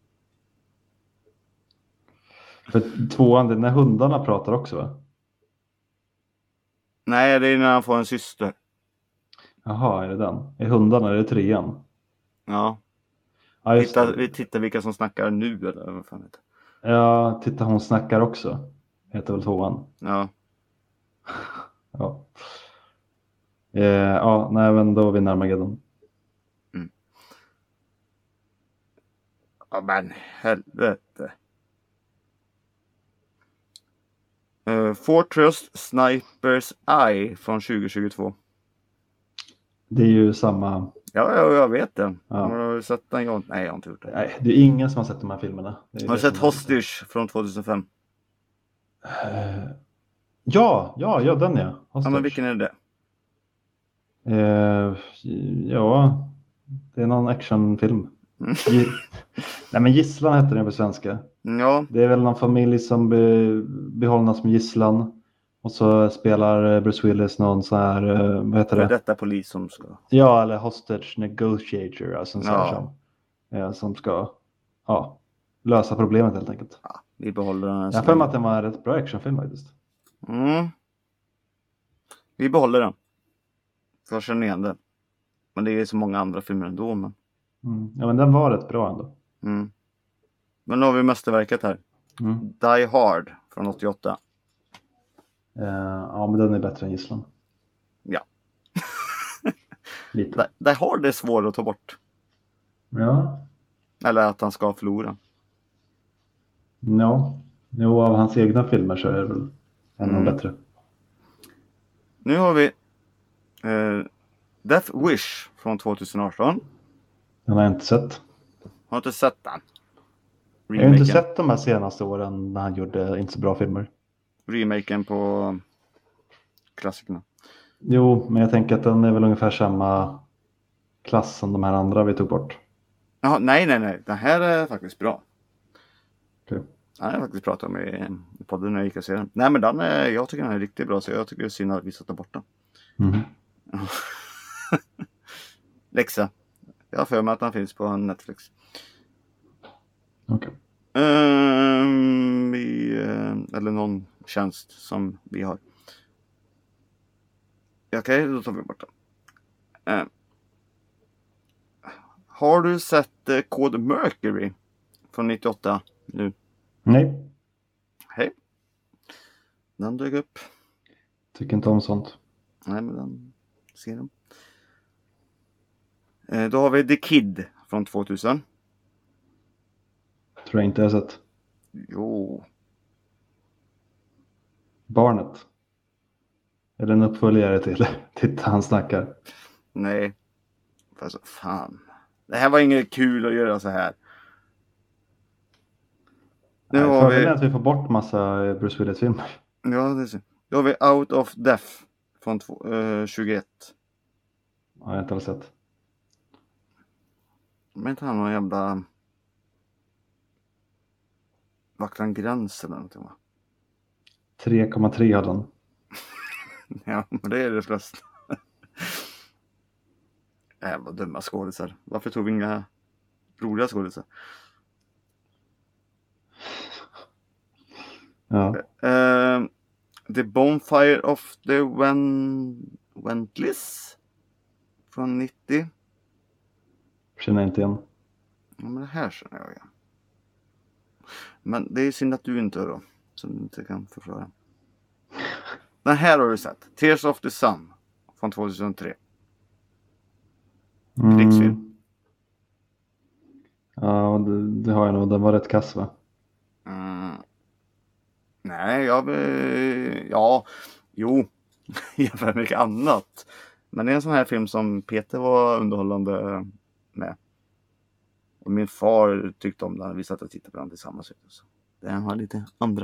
För 2:an, det är när hundarna pratar också, va? Nej, det är när han får en syster. Jaha, är det den? Är hundarna, är det 3:an? Ja. Vi tittar vilka som snackar nu, eller vad fan heter det? Ja, titta hon snackar också. Heter väl 2:an? Ja. Ja. Ja, nej, men då vinner Armageddon. Ja, men helvete. Fortress Snipers Eye från 2022. Det är ju samma... Ja, jag vet det. Ja. Har du sett den? Nej, jag har inte gjort det. Nej, det är ingen som har sett de här filmerna. Har du sett Hostage från 2005? Ja, den är Hostage. Ja, men vilken är det? Ja, det är någon actionfilm. Nej, men Gisslan heter den på svenska. Ja. Det är väl någon familj som behållna som gisslan. Och så spelar Bruce Willis någon så här, vad heter det? Detta polis som ska... Ja, eller hostage negotiator. Alltså så här som ska lösa problemet helt enkelt. Ja, vi behåller den. Jag har för mig att det var en rätt bra actionfilm faktiskt. Vi behåller den. För jag känner igen den. Men det är så många andra filmer ändå. Men... Ja, men den var rätt bra ändå. Men nu har vi mästerverket här. Die Hard från 88. Ja, men den är bättre än Gisslan. Ja. Lite. Die Hard är svår att ta bort. Ja. Eller att han ska förlora. Ja. Jo, av hans egna filmer så är det väl ännu bättre. Nu har vi Death Wish från 2018. Den har jag inte sett. Har inte sett den? Jag har inte sett de här senaste åren när han gjorde inte så bra filmer. Remaken på klassikerna. Jo, men jag tänker att den är väl ungefär samma klass som de här andra vi tog bort. Jaha, nej. Den här är faktiskt bra. Okay. Den har jag faktiskt pratat om i podden när jag gick och ser den. Nej, men jag tycker den är riktigt bra, så jag tycker det är synd att vi sätter bort den. Läxa. Jag har för mig att den finns på Netflix. Okej. Eller någon tjänst som vi har. Okej, då tar vi bort den. Har du sett Code Mercury från 98 nu? Nej. Hej. Den dök upp. Tycker inte om sånt. Nej, men den ser den. Då har vi The Kid från 2000. Tror jag inte jag har sett. Jo. Barnet. Är det en uppföljare till Titta han snackar? Nej. Alltså, fan. Det här var inget kul att göra så här. Nu har Fördelen vi... är att vi får bort massa Bruce Willis-filmer. Ja, det ser. Då har vi Out of Death från 21. Ja, jag har inte alls sett. Men inte han någon jävla... Vaktar en gräns eller någonting, va? 3,3 hade han. Ja, men det är det flesta. Jävla dumma skådisar. Varför tog vi inga roliga skådisar? Ja. The Bonfire of the Wentleys från 90. Känner inte igen. Ja, men det här känner jag igen. Men det är synd att du inte då, som du inte kan förklara. Den här har du sett. Tears of the Sun från 2003. Krigsfilm. Ja, det har jag nog. Den var rätt kass, va? Nej, jo, jävligt mycket annat. Men det är en sån här film som Peter var underhållande med. Och min far tyckte om den. Vi satt och tittade på den tillsammans. Så den har lite andra.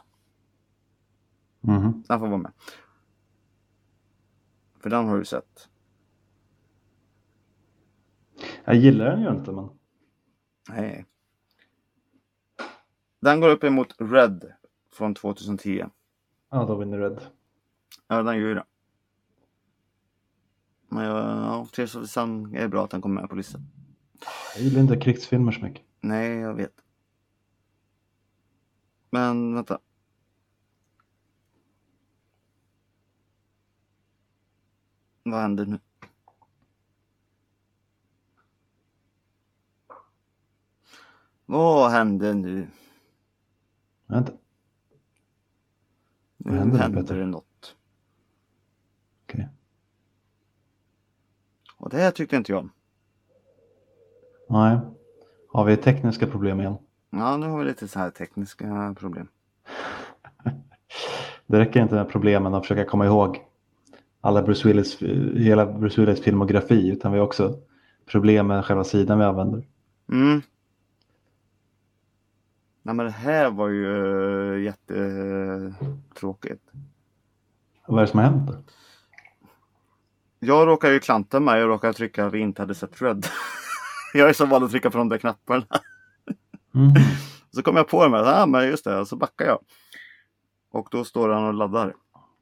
Den får vara med. För den har du sett. Jag gillar den ju inte, men... Nej. Den går upp emot Red från 2010. Ja, då vinner Red. Ja, den gör ju det. Men Tears of the Sun är bra att den kommer med på listan. Jag gillar inte krigsfilmer så mycket. Nej, jag vet. Men vänta. Vad händer nu? Vad händer nu? Jag vet inte. Nu Vad händer händer det något. Okej. Och det här tyckte inte jag om. Nej. Har vi tekniska problem igen? Ja, nu har vi lite så här tekniska problem. Det räcker inte med problemen att försöka komma ihåg hela Bruce Willis filmografi, utan vi har också problem med själva sidan vi använder. Nej, men det här var ju jättetråkigt. Vad är det som har hänt? Jag råkar ju klanta mig. Jag råkar trycka att vi inte hade sett Red. Jag är så van att trycka på de där knapparna. Så kom jag på det med, men just det, så backar jag. Och då står han och laddar.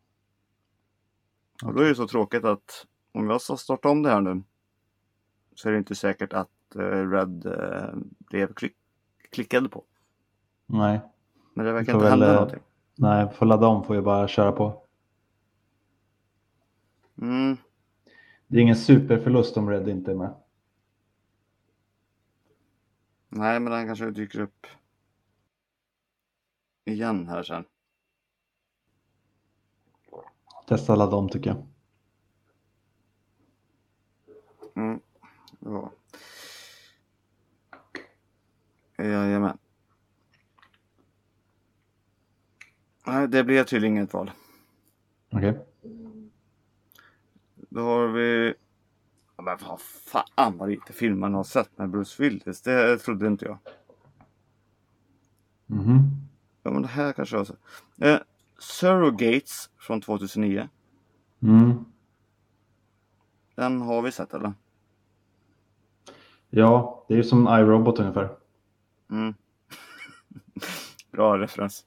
Och då är det så tråkigt att om jag ska starta om det här nu, så är det inte säkert att Red blev klickad på. Nej. Men det verkar inte hända någonting. Nej, för ladda om får jag bara köra på. Det är ingen superförlust om Red inte är med. Nej, men den kanske dyker upp igen här sen. Testa ladda om tycker jag. Ja. Jajamän. Nej, det blir tydligen inget val. Okej. Då har vi... Men vad fan vad lite filmer man har sett med Bruce Willis. Det trodde inte jag. Ja, men det här kanske jag har sett. Surrogates från 2009. Den har vi sett, eller? Ja, det är ju som iRobot ungefär. Bra referens.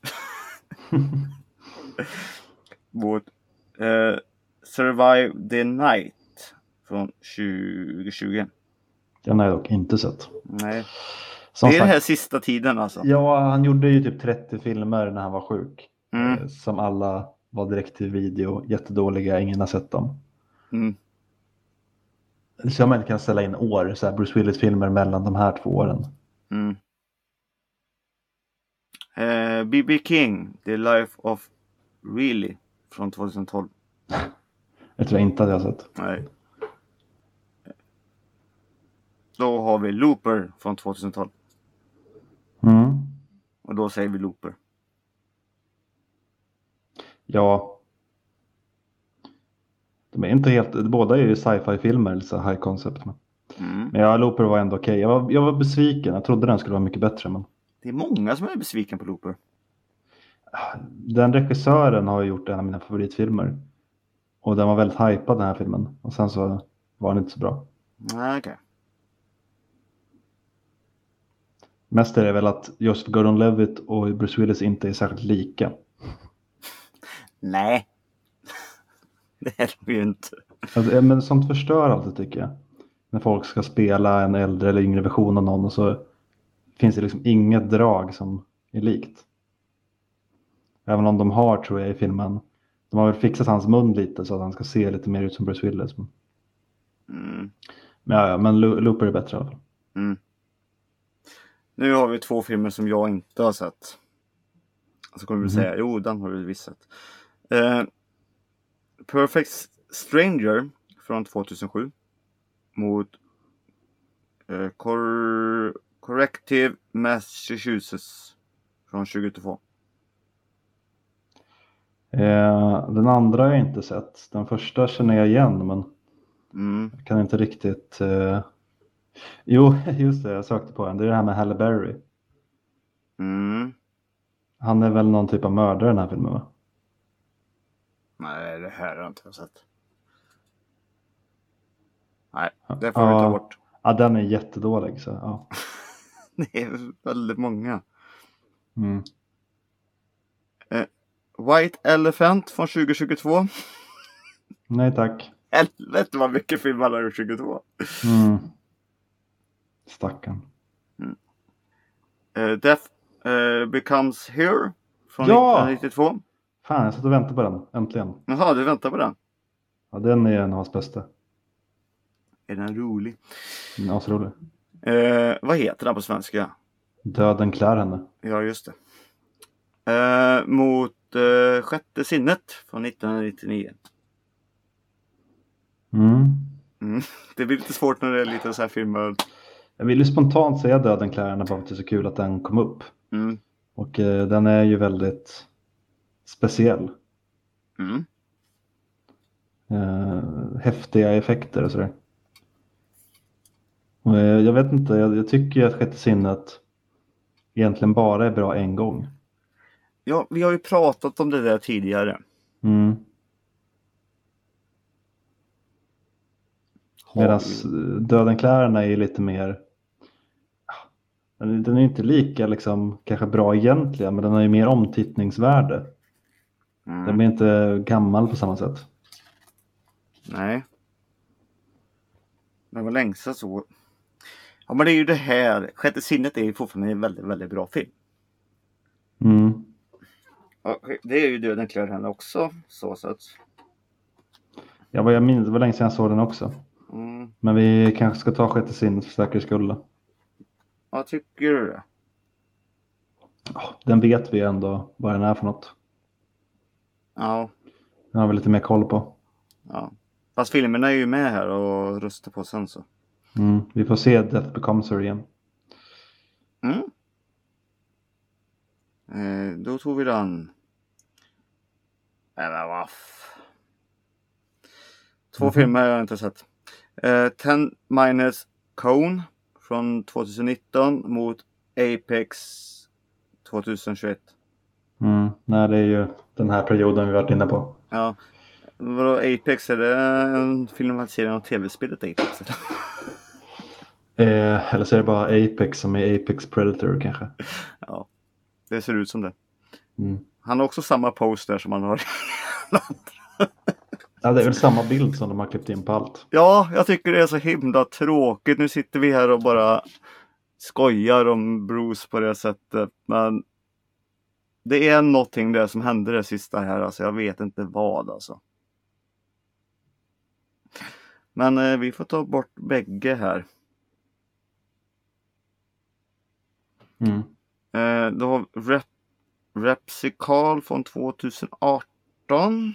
Vårt Survive the Night från 2020. Den har jag dock inte sett. Nej. Som det är sagt, den här sista tiden alltså. Ja, han gjorde ju typ 30 filmer när han var sjuk. Som alla var direkt till video. Jättedåliga, ingen har sett dem. Så man inte kan ställa in år, så här Bruce Willis-filmer mellan de här 2 åren. B.B. King, The Life of Really från 2012. Jag tror inte att jag har sett. Nej. Då har vi Looper från 2012. Och då säger vi Looper. Ja. De är inte helt, båda är ju sci-fi-filmer, så high concept. Men ja, Looper var ändå okej. Jag var besviken, jag trodde den skulle vara mycket bättre. Men... Det är många som är besviken på Looper. Den regissören har gjort en av mina favoritfilmer. Och den var väldigt hypad, den här filmen. Och sen så var den inte så bra. Nej, okej. Mest är det väl att Joseph Gordon-Levitt och Bruce Willis inte är särskilt lika. Nej. Det är det ju inte. Alltså, men sånt förstör alltid, tycker jag. När folk ska spela en äldre eller yngre version av någon och så finns det liksom inget drag som är likt. Även om de har, tror jag, i filmen. De har väl fixat hans mun lite så att han ska se lite mer ut som Bruce Willis. Men Looper är bättre i alla fall. Nu har vi 2 filmer som jag inte har sett. Så kommer vi säga, jo, den har du visst sett. Perfect Stranger från 2007 mot Corrective Massachusetts från 2022. Den andra har jag inte sett. Den första känner jag igen, men jag kan inte riktigt... Jo, just det, jag sökte på den. Det är det här med Halle Berry. Han är väl någon typ av mördare i den här filmen, va? Nej, det här har jag inte sett. Nej, det får vi ta bort. Ja, den är jättedålig. Så, ja. Det är väldigt många. White Elephant från 2022. Nej, tack. Helvete vad mycket film alla har gjort 2022. Stackarn. Death Becomes Here från 1992. Fan, jag satt och väntade på den. Äntligen. Jaha, du väntar på den? Ja, den är en av hans bästa. Är den rolig? Den är asrolig. Vad heter den på svenska? Döden klär henne. Ja, just det. Mot Sjätte sinnet från 1999. Det blir lite svårt när det är lite så här filmer. Jag vill ju spontant säga Döden klär henne bara för att det är så kul att den kom upp. Och den är ju väldigt speciell. Häftiga effekter och sådär. Och jag vet inte, jag tycker att Sjätte sinnet egentligen bara är bra en gång. Ja, vi har ju pratat om det där tidigare. Medan Döden klär henne är lite mer... Den är inte lika liksom, kanske bra egentligen, men den har ju mer omtittningsvärde. Den blir inte gammal på samma sätt. Nej. Men vad längst så. Ja, men det är ju det här. Sjätte sinnet är ju fortfarande en väldigt, väldigt bra film. Ja, det är ju Döden klär henne också. Så att... Ja, vad jag minns, det var länge sedan jag såg den också. Men vi kanske ska ta Sjätte sinnet för säkerhets skull. Vad tycker du det? Den vet vi ändå vad den är för något. Ja. Den har vi lite mer koll på. Ja. Fast filmerna är ju med här och röstar på sen så. Vi får se Death Becomes Her igen. Då tog vi den. Eller vad? 2 filmer har jag inte sett. 10 Minus Cone från 2019 mot Apex 2021. Nej, det är ju den här perioden vi varit inne på. Ja. Vadå Apex? Är det en filmatisering av tv-spelet Apex? Eller så är det bara Apex som är Apex Predator kanske. Ja, det ser ut som det. Han har också samma pose där som han har. Ja, det är väl samma bild som de har klippt in på allt. Ja, jag tycker det är så himla tråkigt. Nu sitter vi här och bara skojar om Bruce på det sättet. Men det är någonting där som hände det sista här. Alltså jag vet inte vad alltså. Men vi får ta bort bägge här. Då har Repsical från 2018.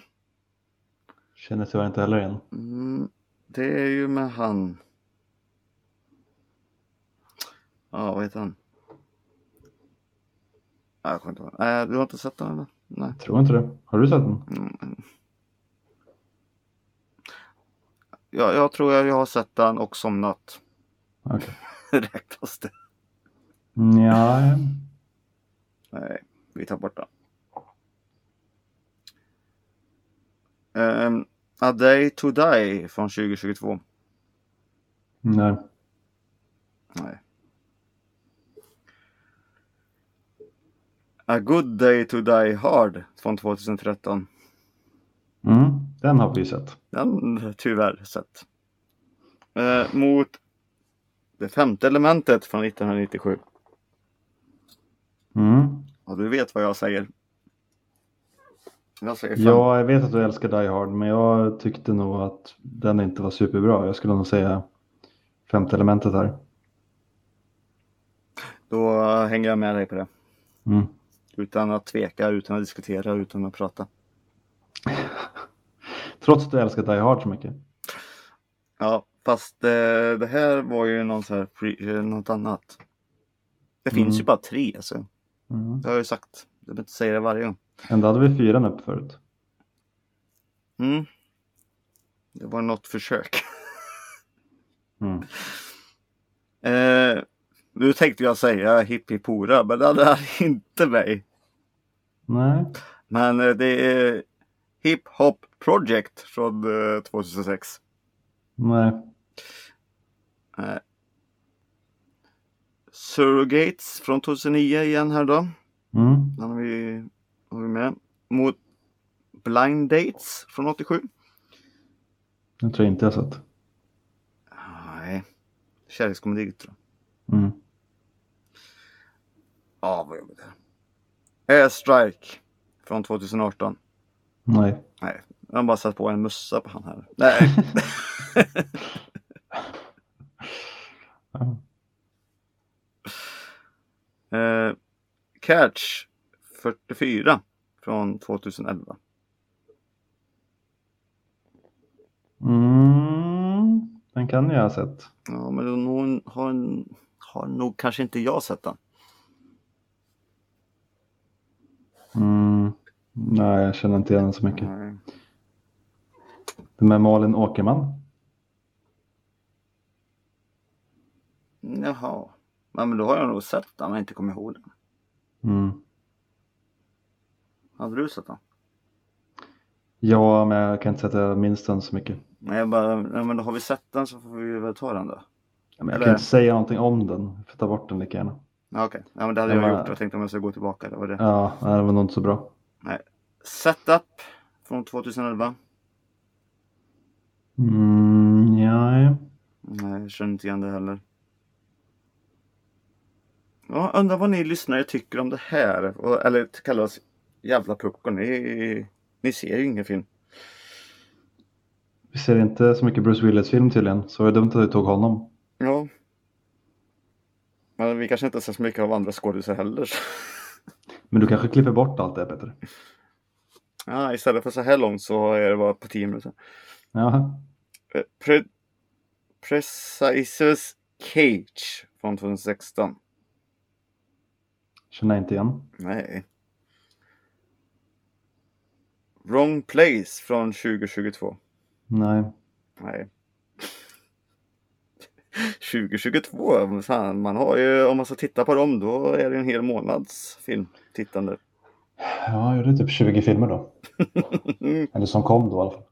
Känner tyvärr inte heller igen. Det är ju med han. Ja, vad heter han? Jag kommer inte ihåg. Du har inte sett den eller? Nej. Jag tror inte det. Har du sett den? Jag tror jag har sett den och somnat. Okej. Räknas det? Ja. Nej, vi tar bort den. A Day to Die från 2022. Nej. Nej. A Good Day to Die Hard från 2013. Den har vi sett. Den tyvärr sett. Mot Det femte elementet från 1997. Ja, du vet vad jag säger. Jag säger 5. Ja, jag vet att du älskar Die Hard, men jag tyckte nog att den inte var superbra. Jag skulle nog säga femte elementet här. Då hänger jag med dig på det. Mm. Utan att tveka, utan att diskutera, utan att prata. Trots att du älskar Die Hard så mycket. Ja, fast det här var ju något annat. Det finns ju bara 3, alltså. Det har jag ju sagt. Jag behöver inte säga det varje gång. Ändå hade vi 4 upp förut. Det var något försök. Nu tänkte jag säga hippie-pora, men det är inte mig. Nej. Men det är Hip Hop Project från 2006. Nej. Surrogates från 2009 igen här då. Den har vi med. Mot Blind Dates från 87. Jag tror inte jag har sett. Nej. Kärlekskomedi tror jag. Ja, vad jobbigt det är. Airstrike från 2018. Nej. Nej, jag har bara satt på en mössa på han här. Nej. Catch 44 från 2011. Den kan jag ha sett. Ja, men någon har nog kanske inte jag sett den. Nej, jag känner inte igen den så mycket. Nej. Det med Malin Åkerman. Jaha. Ja, men då har jag nog sett den, men inte kommer ihåg den. Hade du sett den? Ja, men jag kan inte säga att jag minns den så mycket. Nej, men då har vi sett den så får vi väl ta den då. Ja, men jag kan inte säga någonting om den. Jag får ta bort den lika gärna. Ja, okej. Ja, men det hade jag gjort. Jag tänkte om jag skulle gå tillbaka. Det var det. Ja, det var nog inte så bra. Nej. Setup från 2011. Nej. Nej, jag känner inte igen det heller. Ja, undrar vad ni lyssnare tycker om det här. Eller kallar oss jävla puckor. Ni ser ju ingen film. Vi ser inte så mycket Bruce Willis-film tydligen. Så är det dumt att vi tog honom. Ja. Men vi kanske inte ser så mycket av andra skådespelare heller. Men du kanske klipper bort allt det, Peter. Ja, istället för så här långt så är det bara på 10 minuter. Jaha. Precious Cage från 2016. Känner jag inte igen. Nej. Wrong Place från 2022. Nej. 2022, fan, man har ju, om man ska titta på dem, då är det en hel månads filmtittande. Ja, jag gjorde typ 20 filmer då. Eller som kom då i alla fall.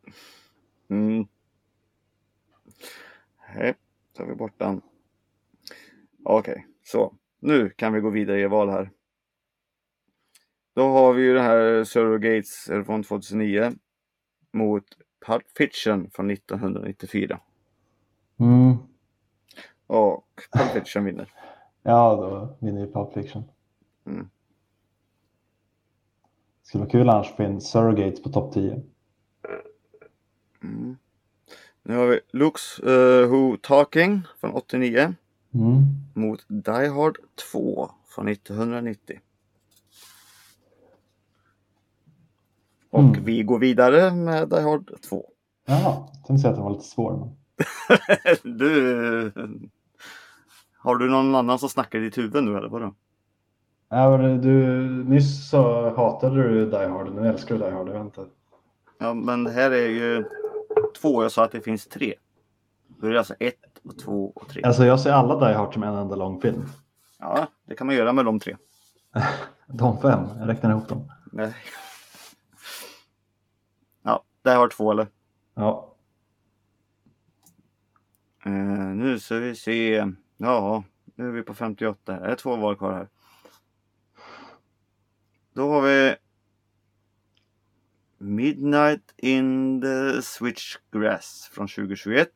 Nej, så har vi bort den. Okej, så nu kan vi gå vidare i val här. Då har vi ju det här Surrogates från 2009 mot Pulp Fiction från 1994. Och Pulp Fiction vinner. Ja, då vinner ju Pulp Fiction. Det skulle vara kul annars att få in Surrogates på topp 10. Nu har vi Looks Who Talking från 89 mot Die Hard 2 från 1990. Och vi går vidare med Die Hard 2. Jaha, jag tänkte säga att den var lite svår. Men... Du Har du någon annan som snackar i ditt huvud nu eller vadå? Ja, men nyss så hatade du Die Hard, nu älskar du Die Hard, jag vet inte. Ja, men det här är ju 2, jag sa att det finns 3. Då är det alltså 1 och 2 och 3. Alltså jag ser alla Die Hard som en enda lång film. Ja, det kan man göra med de 3. De 5, jag räknar ihop dem. Nej. Ja, Die Hard 2 eller? Ja. Nu ska vi se. Ja, nu är vi på 58. Det är 2 val kvar här. Då har vi Midnight in the Switchgrass från 2021.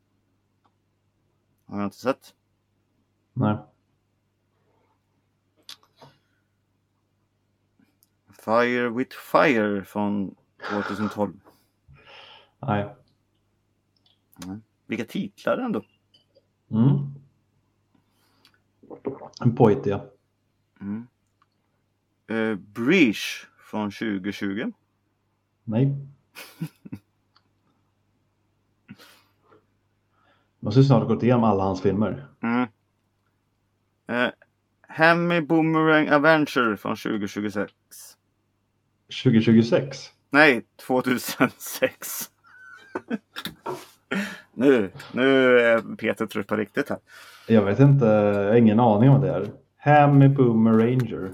Har jag inte sett. Nej. Fire with Fire från 2012. Nej. Vilka titlar ändå. En pojt, ja. Breach från 2020. Nej. Måste ju snart gått igenom alla hans filmer. Hammy Boomerang Adventure från 2026. 2026? Nej, 2006. Nu är Peter trött på riktigt här. Jag vet inte, jag har ingen aning om vad det är. Hammy Boomeranger.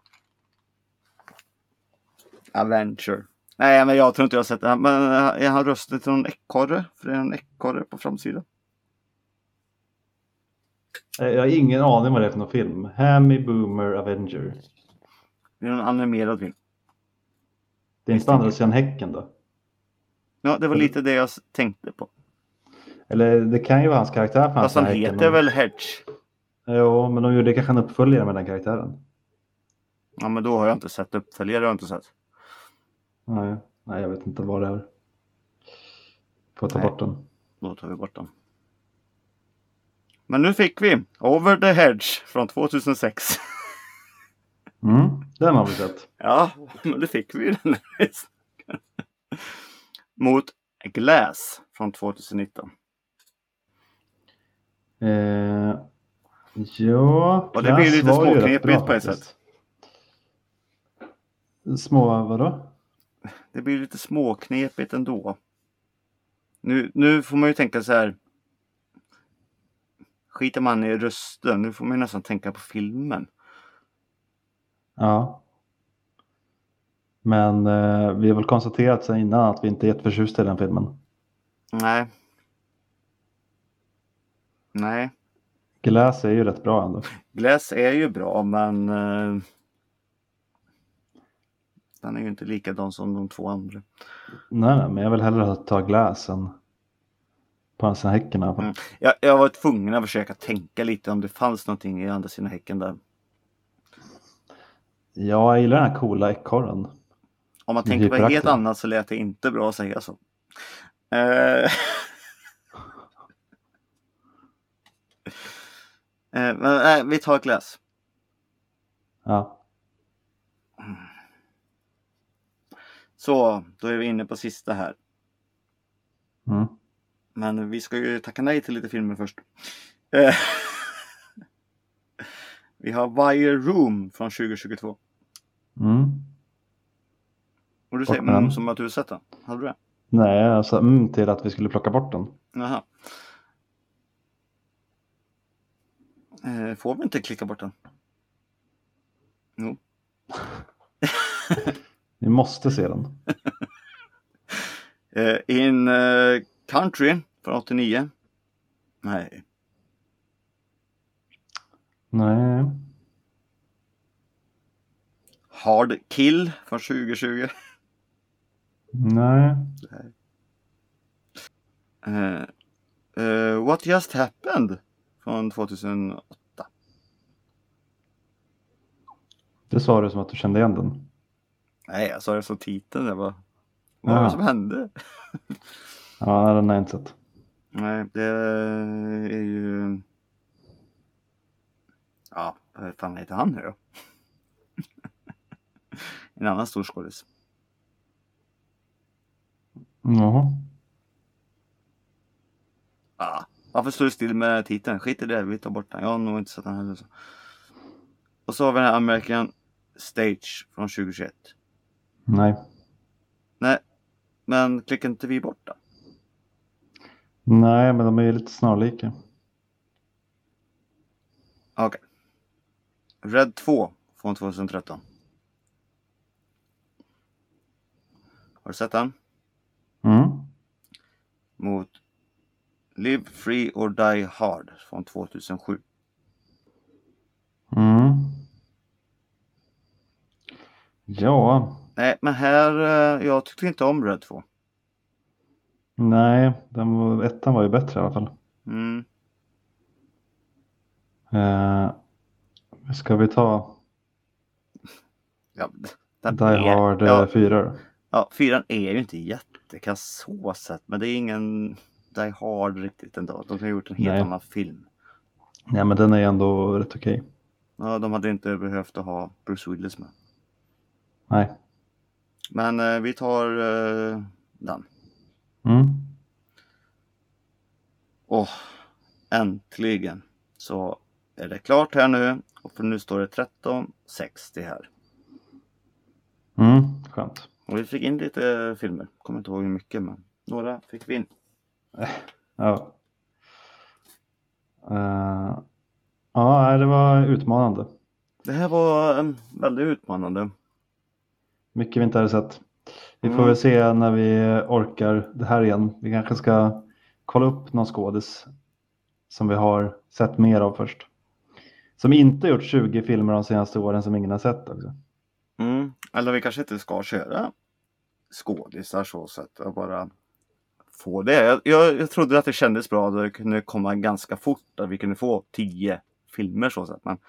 Adventure. Nej, men jag tror inte jag har sett det. Men är han rösten till någon ekorre? För det är en ekorre på framsidan. Jag har ingen aning vad det är för någon film. Hammy Boomer Avenger. Det är en animerad film. Det är inte på andra sidan häcken då? Ja, det var lite det jag tänkte på. Eller det kan ju vara hans karaktär. Fast han heter väl Hedge? Jo, men de gjorde kanske en uppföljare med den karaktären. Ja, men då har jag inte sett uppföljare. Jag har inte sett. Nej, jag vet inte vad det är. Får ta bort den. Då tar vi bort den. Men nu fick vi Over the Hedge från 2006. Den har vi sett. Ja, men det fick vi den. Mot Glass från 2019. Ja, och det blir lite småknepigt på ett sätt. Vadå? Det blir lite småknepigt ändå. Nu får man ju tänka så här. Skiter man i rösten, nu får man ju nästan tänka på filmen. Ja. Men vi har väl konstaterat sen innan att vi inte är jätteförtjusta i den filmen. Nej. Glass är ju rätt bra ändå. Glass är ju bra, men den är ju inte likadan som de 2 andra. Nej, men jag vill hellre ta Glass än på andra sidan häcken. Jag var tvungen att försöka tänka lite om det fanns någonting i andra sidan häcken där. Ja, jag gillar den här coola ekorren. Om man tänker på helt annat så lät det inte bra att säga så. Men vi tar Glass. Ja. Så, då är vi inne på sista här. Men vi ska ju tacka nej till lite filmer först. Vi har Wire Room från 2022. Och du säger som att du har sett den. Hade du det? Nej, alltså till att vi skulle plocka bort den. Jaha. Får vi inte klicka bort den? Jo. Vi måste se den. In Country från 89. Nej. Hard Kill från 2020. Nej. What Just Happened från 2008. Det sa du som att du kände igen den. Nej, jag sa det som titeln. Vad var det som hände? Ja, den har jag inte sett. Nej, det är ju... Ja, vad fan heter han nu då? En annan stor skådis. Jaha. Ja, Varför står du still med titeln? Skit i det, vi tar bort den. Jag har nog inte sett den heller. Så. Och så har vi den här American Stage från 2021. Nej. Nej, men klickar inte vi bort den? Nej, men de är ju lite snarlika. Okej. Red 2 från 2013. Har du sett den? Mm. Mot Live Free or Die Hard från 2007. Mm. Ja. Nej, men här, jag tyckte inte om Red 2. Nej, ettan var ju bättre i alla fall. Mm. Ska vi ta Ja, Die Hard 4? Ja, 4 är ju inte jättekass så sett, men det är ingen Die Hard riktigt ändå. De har gjort en helt annan film. Nej, men den är ändå rätt okej. Ja, de hade inte behövt att ha Bruce Willis med. Nej. Men vi tar den. Mm. Och äntligen så är det klart här nu. Och för nu står det 13:60 här. Mm, skönt. Och vi fick in lite filmer. Kommer inte ihåg hur mycket, men några fick vi in. Ja. Ja, det var utmanande. Det här var väldigt utmanande. Mycket vi inte hade sett. Vi får väl se när vi orkar det här igen. Vi kanske ska kolla upp någon skådis som vi har sett mer av först. Som inte gjort 20 filmer de senaste åren som ingen har sett också. Eller vi kanske inte ska köra skådisar så sätt. Jag bara få det. Jag trodde att det kändes bra. Att det kunde komma ganska fort. Att vi kunde få 10 filmer så sätt. Men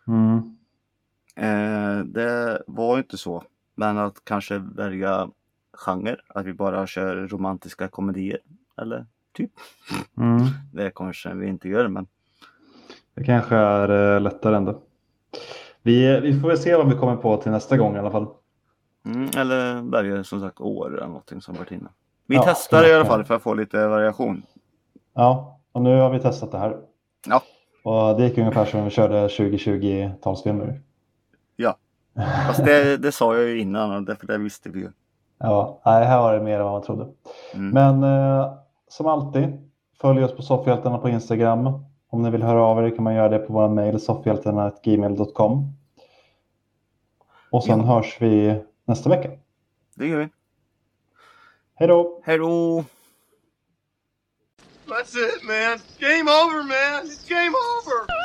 det var ju inte så. Men att kanske välja genre. Att vi bara kör romantiska komedier. Eller typ. Det kanske vi inte gör, men det kanske är lättare ändå. Vi får väl se vad vi kommer på till nästa gång i alla fall. Eller välja som sagt år eller någonting som varit inne. Vi testar i alla fall för att få lite variation. Ja, och nu har vi testat det här. Ja. Och det gick ungefär som vi körde 2020-talsfilmer. Ja, fast det sa jag ju innan och därför det visste vi ju. Ja, nej, här var det mer än vad man trodde. Men som alltid, följ oss på Soffhjältarna på Instagram. Om ni vill höra av er kan man göra det på vår mejl soffhjältarna@gmail.com. Och sen hörs vi nästa vecka. Det gör vi. Hej då! Hej då! That's it, man. Game over, man. It's game over.